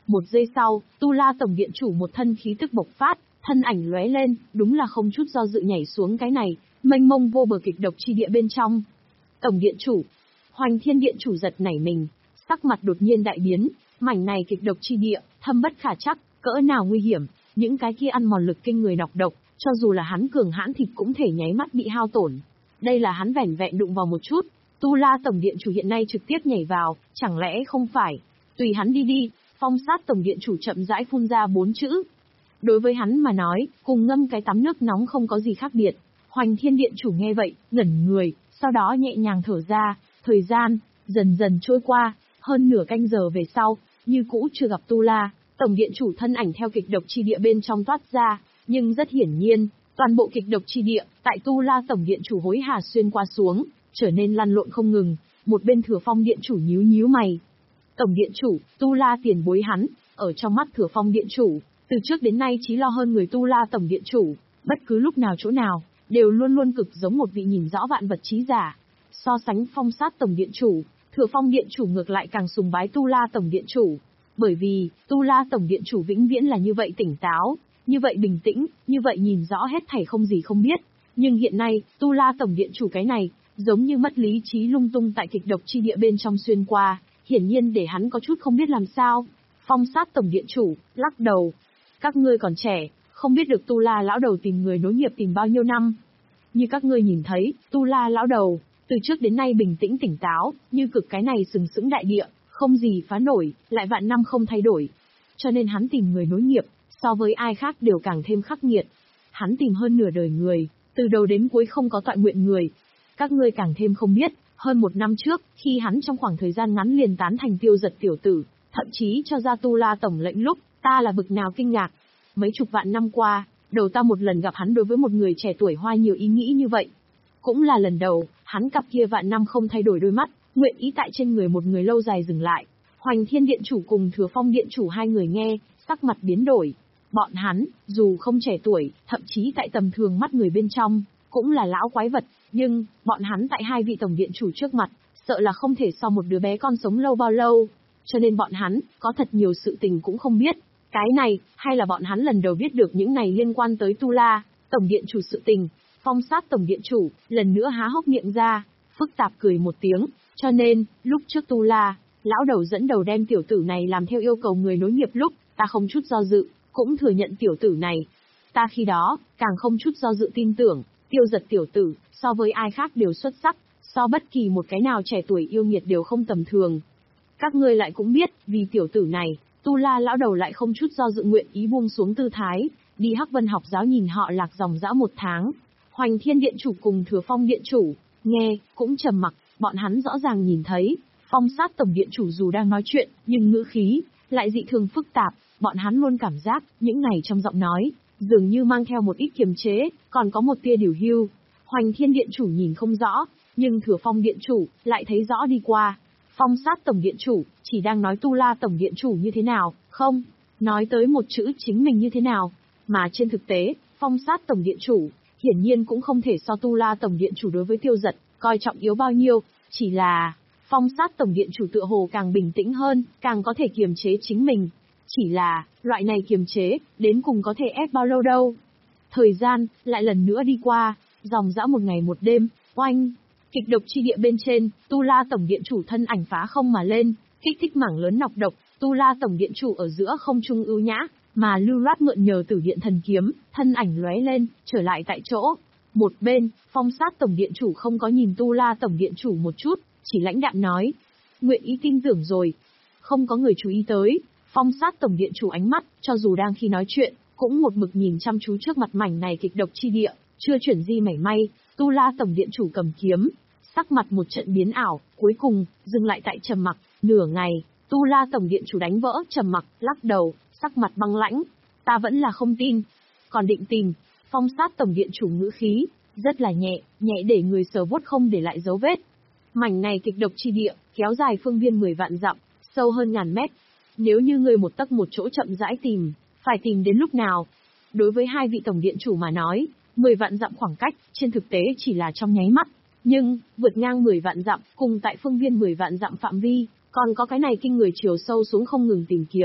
Một giây sau, Tu La tổng điện chủ một thân khí tức bộc phát, thân ảnh lóe lên, đúng là không chút do dự nhảy xuống cái này, mênh mông vô bờ kịch độc chi địa bên trong. Tổng điện chủ, Hoành Thiên điện chủ giật nảy mình, sắc mặt đột nhiên đại biến, mảnh này kịch độc chi địa, thâm bất khả chắc, cỡ nào nguy hiểm, những cái kia ăn mòn lực kinh người nọc độc, cho dù là hắn cường hãn thịt cũng thể nháy mắt bị hao tổn. Đây là hắn vẻn vẹn đụng vào một chút, Tu La tổng điện chủ hiện nay trực tiếp nhảy vào, chẳng lẽ không phải? Tùy hắn đi đi. Phong Sát tổng điện chủ chậm rãi phun ra bốn chữ. Đối với hắn mà nói, cùng ngâm cái tắm nước nóng không có gì khác biệt. Hoành Thiên điện chủ nghe vậy, ngẩn người, sau đó nhẹ nhàng thở ra, thời gian dần dần trôi qua, hơn nửa canh giờ về sau, như cũ chưa gặp Tu La, tổng điện chủ thân ảnh theo kịch độc chi địa bên trong toát ra, nhưng rất hiển nhiên, toàn bộ kịch độc chi địa, tại Tu La tổng điện chủ hối hả xuyên qua xuống, trở nên lăn lộn không ngừng, một bên Thừa Phong điện chủ nhíu nhíu mày. Tổng điện chủ, Tu La tiền bối hắn, ở trong mắt Thừa Phong điện chủ, từ trước đến nay chí lo hơn người Tu La tổng điện chủ, bất cứ lúc nào chỗ nào, đều luôn luôn cực giống một vị nhìn rõ vạn vật trí giả. So sánh Phong Sát tổng điện chủ, Thừa Phong điện chủ ngược lại càng sùng bái Tu La tổng điện chủ, bởi vì Tu La tổng điện chủ vĩnh viễn là như vậy tỉnh táo, như vậy bình tĩnh, như vậy nhìn rõ hết thảy không gì không biết. Nhưng hiện nay, Tu La tổng điện chủ cái này, giống như mất lý trí lung tung tại kịch độc chi địa bên trong xuyên qua, hiển nhiên để hắn có chút không biết làm sao. Phong Sát tổng điện chủ lắc đầu, các ngươi còn trẻ, không biết được Tu La lão đầu tìm người nối nghiệp tìm bao nhiêu năm. Như các ngươi nhìn thấy, Tu La lão đầu từ trước đến nay bình tĩnh tỉnh táo, như cực cái này sừng sững đại địa, không gì phá nổi, lại vạn năm không thay đổi. Cho nên hắn tìm người nối nghiệp, so với ai khác đều càng thêm khắc nghiệt. Hắn tìm hơn nửa đời người, từ đầu đến cuối không có tọa nguyện người. Các ngươi càng thêm không biết, hơn một năm trước, khi hắn trong khoảng thời gian ngắn liền tán thành Tiêu Giật tiểu tử, thậm chí cho ra Tu La tổng lệnh lúc, ta là bực nào kinh ngạc. Mấy chục vạn năm qua, đầu ta một lần gặp hắn đối với một người trẻ tuổi hoa nhiều ý nghĩ như vậy. Cũng là lần đầu, hắn cặp kia vạn năm không thay đổi đôi mắt, nguyện ý tại trên người một người lâu dài dừng lại. Hoành Thiên điện chủ cùng Thừa Phong điện chủ hai người nghe, sắc mặt biến đổi. Bọn hắn, dù không trẻ tuổi, thậm chí tại tầm thường mắt người bên trong, cũng là lão quái vật, nhưng, bọn hắn tại hai vị tổng điện chủ trước mặt, sợ là không thể so một đứa bé con sống lâu bao lâu. Cho nên bọn hắn, có thật nhiều sự tình cũng không biết. Cái này, hay là bọn hắn lần đầu biết được những này liên quan tới Tu La, tổng điện chủ sự tình. Phong Sát tổng điện chủ, lần nữa há hốc miệng ra, phức tạp cười một tiếng, cho nên, lúc trước Tu La, lão đầu dẫn đầu đem tiểu tử này làm theo yêu cầu người nối nghiệp lúc, ta không chút do dự, cũng thừa nhận tiểu tử này. Ta khi đó, càng không chút do dự tin tưởng, Tiêu Giật tiểu tử, so với ai khác đều xuất sắc, so bất kỳ một cái nào trẻ tuổi yêu nghiệt đều không tầm thường. Các ngươi lại cũng biết, vì tiểu tử này, Tu La lão đầu lại không chút do dự nguyện ý buông xuống tư thái, đi Hắc Vân học giáo nhìn họ Lạc dòng dã một tháng. Hoành Thiên điện chủ cùng Thừa Phong điện chủ, nghe, cũng trầm mặc, bọn hắn rõ ràng nhìn thấy, Phong Sát tổng điện chủ dù đang nói chuyện, nhưng ngữ khí, lại dị thường phức tạp, bọn hắn luôn cảm giác, những này trong giọng nói, dường như mang theo một ít kiềm chế, còn có một tia điều hưu. Hoành Thiên điện chủ nhìn không rõ, nhưng Thừa Phong điện chủ, lại thấy rõ đi qua. Phong Sát tổng điện chủ, chỉ đang nói Tu La tổng điện chủ như thế nào, không, nói tới một chữ chính mình như thế nào, mà trên thực tế, Phong Sát tổng điện chủ, hiển nhiên cũng không thể so Tu La tổng điện chủ đối với Tiêu Giật, coi trọng yếu bao nhiêu, chỉ là, Phong Sát tổng điện chủ tựa hồ càng bình tĩnh hơn, càng có thể kiềm chế chính mình. Chỉ là, loại này kiềm chế, đến cùng có thể ép bao lâu đâu. Thời gian, lại lần nữa đi qua, dòng dã một ngày một đêm, oanh. Kịch độc chi địa bên trên, Tu La tổng điện chủ thân ảnh phá không mà lên, kích thích mảng lớn nọc độc, Tu La tổng điện chủ ở giữa không trung ưu nhã, mà lưu loát mượn nhờ Tử điện thần kiếm, thân ảnh lóe lên, trở lại tại chỗ. Một bên, Phong Sát tổng điện chủ không có nhìn Tu La tổng điện chủ một chút, chỉ lãnh đạm nói, nguyện ý tin tưởng rồi. Không có người chú ý tới, Phong Sát tổng điện chủ ánh mắt, cho dù đang khi nói chuyện, cũng một mực nhìn chăm chú trước mặt mảnh này kịch độc chi địa, chưa chuyển di mảy may. Tu La tổng điện chủ cầm kiếm, sắc mặt một trận biến ảo, cuối cùng, dừng lại tại trầm mặc, nửa ngày, Tu La tổng điện chủ đánh vỡ trầm mặc, lắc đầu, sắc mặt băng lãnh, ta vẫn là không tin, còn định tìm. Phong Sát tổng điện chủ ngữ khí, rất là nhẹ, nhẹ để người sờ vuốt không để lại dấu vết. Mảnh này kịch độc chi địa, kéo dài phương viên mười vạn dặm, sâu hơn ngàn mét. Nếu như người một tấc một chỗ chậm rãi tìm, phải tìm đến lúc nào? Đối với hai vị tổng điện chủ mà nói, mười vạn dặm khoảng cách, trên thực tế chỉ là trong nháy mắt. Nhưng, vượt ngang mười vạn dặm, cùng tại phương viên mười vạn dặm phạm vi, còn có cái này kinh người chiều sâu xuống không ngừng tìm kiếm.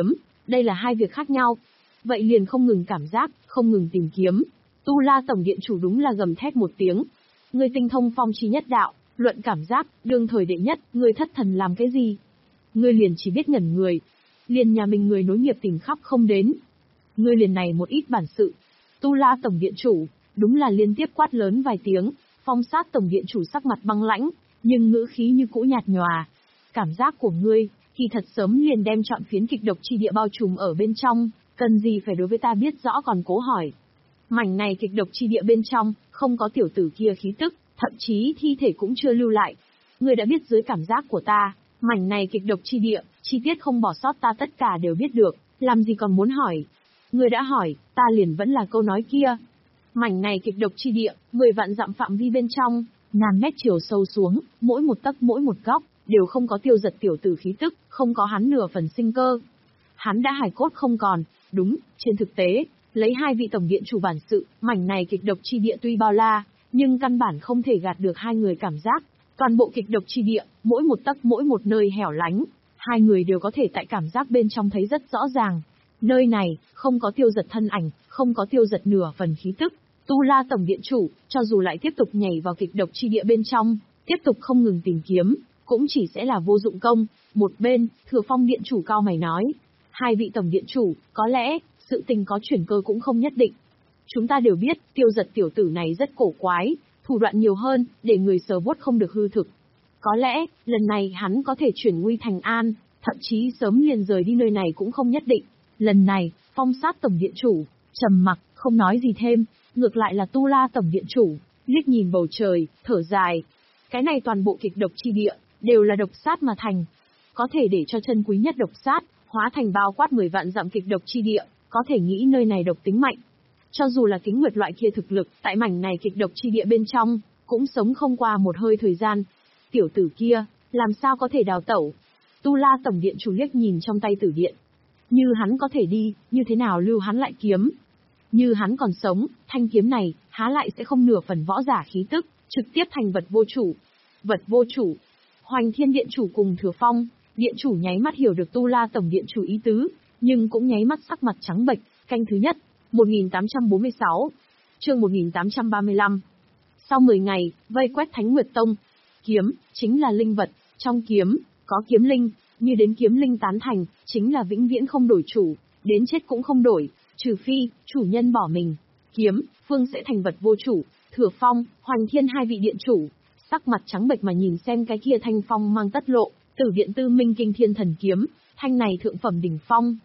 Đây là hai việc khác nhau. Vậy liền không ngừng cảm giác, không ngừng tìm kiếm. Tu La Tổng Điện Chủ đúng là gầm thét một tiếng. Ngươi tinh thông phong chi nhất đạo, luận cảm giác, đương thời đệ nhất, ngươi thất thần làm cái gì? Ngươi liền chỉ biết ngẩn người. Liền nhà mình người nối nghiệp tìm khắp không đến. Ngươi liền này một ít bản sự. Tu La Tổng Điện Chủ, đúng là liên tiếp quát lớn vài tiếng, Phong Sát Tổng Điện Chủ sắc mặt băng lãnh, nhưng ngữ khí như cũ nhạt nhòa. Cảm giác của ngươi, kỳ thật sớm liền đem chọn phiến kịch độc chi địa bao trùm ở bên trong, cần gì phải đối với ta biết rõ còn cố hỏi. Mảnh này kịch độc chi địa bên trong, không có tiểu tử kia khí tức, thậm chí thi thể cũng chưa lưu lại. Ngươi đã biết dưới cảm giác của ta, mảnh này kịch độc chi địa, chi tiết không bỏ sót ta tất cả đều biết được, làm gì còn muốn hỏi. Ngươi đã hỏi, ta liền vẫn là câu nói kia. Mảnh này kịch độc chi địa, mười vạn dặm phạm vi bên trong, ngàn mét chiều sâu xuống, mỗi một tấc mỗi một góc, đều không có tiêu giật tiểu tử khí tức, không có hắn nửa phần sinh cơ. Hắn đã hài cốt không còn, đúng, trên thực tế, lấy hai vị tổng điện chủ bản sự, mảnh này kịch độc chi địa tuy bao la, nhưng căn bản không thể gạt được hai người cảm giác. Toàn bộ kịch độc chi địa, mỗi một tấc mỗi một nơi hẻo lánh, hai người đều có thể tại cảm giác bên trong thấy rất rõ ràng. Nơi này, không có tiêu giật thân ảnh, không có tiêu giật nửa phần khí tức. Tu La Tổng Điện Chủ, cho dù lại tiếp tục nhảy vào kịch độc chi địa bên trong, tiếp tục không ngừng tìm kiếm, cũng chỉ sẽ là vô dụng công. Một bên, Thừa Phong Điện Chủ cao mày nói. Hai vị Tổng Điện Chủ, có lẽ, sự tình có chuyển cơ cũng không nhất định. Chúng ta đều biết, tiêu giật tiểu tử này rất cổ quái, thủ đoạn nhiều hơn, để người sờ vuốt không được hư thực. Có lẽ, lần này hắn có thể chuyển nguy thành an, thậm chí sớm liền rời đi nơi này cũng không nhất định. Lần này, Phong Sát Tổng Điện Chủ, trầm mặc, không nói gì thêm, ngược lại là Tu La Tổng Điện Chủ, liếc nhìn bầu trời, thở dài. Cái này toàn bộ kịch độc chi địa, đều là độc sát mà thành. Có thể để cho chân quý nhất độc sát, hóa thành bao quát mười vạn dặm kịch độc chi địa, có thể nghĩ nơi này độc tính mạnh. Cho dù là Kính Nguyệt loại kia thực lực, tại mảnh này kịch độc chi địa bên trong, cũng sống không qua một hơi thời gian. Tiểu tử kia, làm sao có thể đào tẩu? Tu La Tổng Điện Chủ liếc nhìn trong tay tử điện. Như hắn có thể đi, như thế nào lưu hắn lại kiếm? Như hắn còn sống, thanh kiếm này, há lại sẽ không nửa phần võ giả khí tức, trực tiếp thành vật vô chủ. Vật vô chủ. Hoành Thiên Điện Chủ cùng Thừa Phong, Điện Chủ nháy mắt hiểu được Tu La Tổng Điện Chủ ý tứ, nhưng cũng nháy mắt sắc mặt trắng bệch. Canh thứ nhất, một nghìn tám trăm bốn mươi sáu, chương một nghìn tám trăm ba mươi lăm. Sau mười ngày, vây quét Thánh Nguyệt Tông. Kiếm, chính là linh vật, trong kiếm, có kiếm linh, như đến kiếm linh tán thành, chính là vĩnh viễn không đổi chủ, đến chết cũng không đổi, trừ phi, chủ nhân bỏ mình. Kiếm, phương sẽ thành vật vô chủ. Thừa Phong, Hoành Thiên hai vị điện chủ, sắc mặt trắng bệch mà nhìn xem cái kia thanh phong mang tất lộ, Tử Điện Tư Minh Kinh Thiên Thần Kiếm, thanh này thượng phẩm đỉnh phong.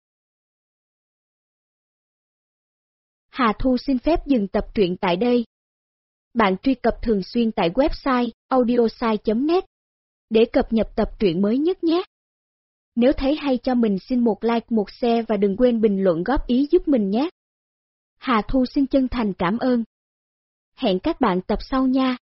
Hà Thu xin phép dừng tập truyện tại đây. Bạn truy cập thường xuyên tại website audiosai chấm net để cập nhật tập truyện mới nhất nhé. Nếu thấy hay cho mình xin một like một share và đừng quên bình luận góp ý giúp mình nhé. Hà Thu xin chân thành cảm ơn. Hẹn các bạn tập sau nha.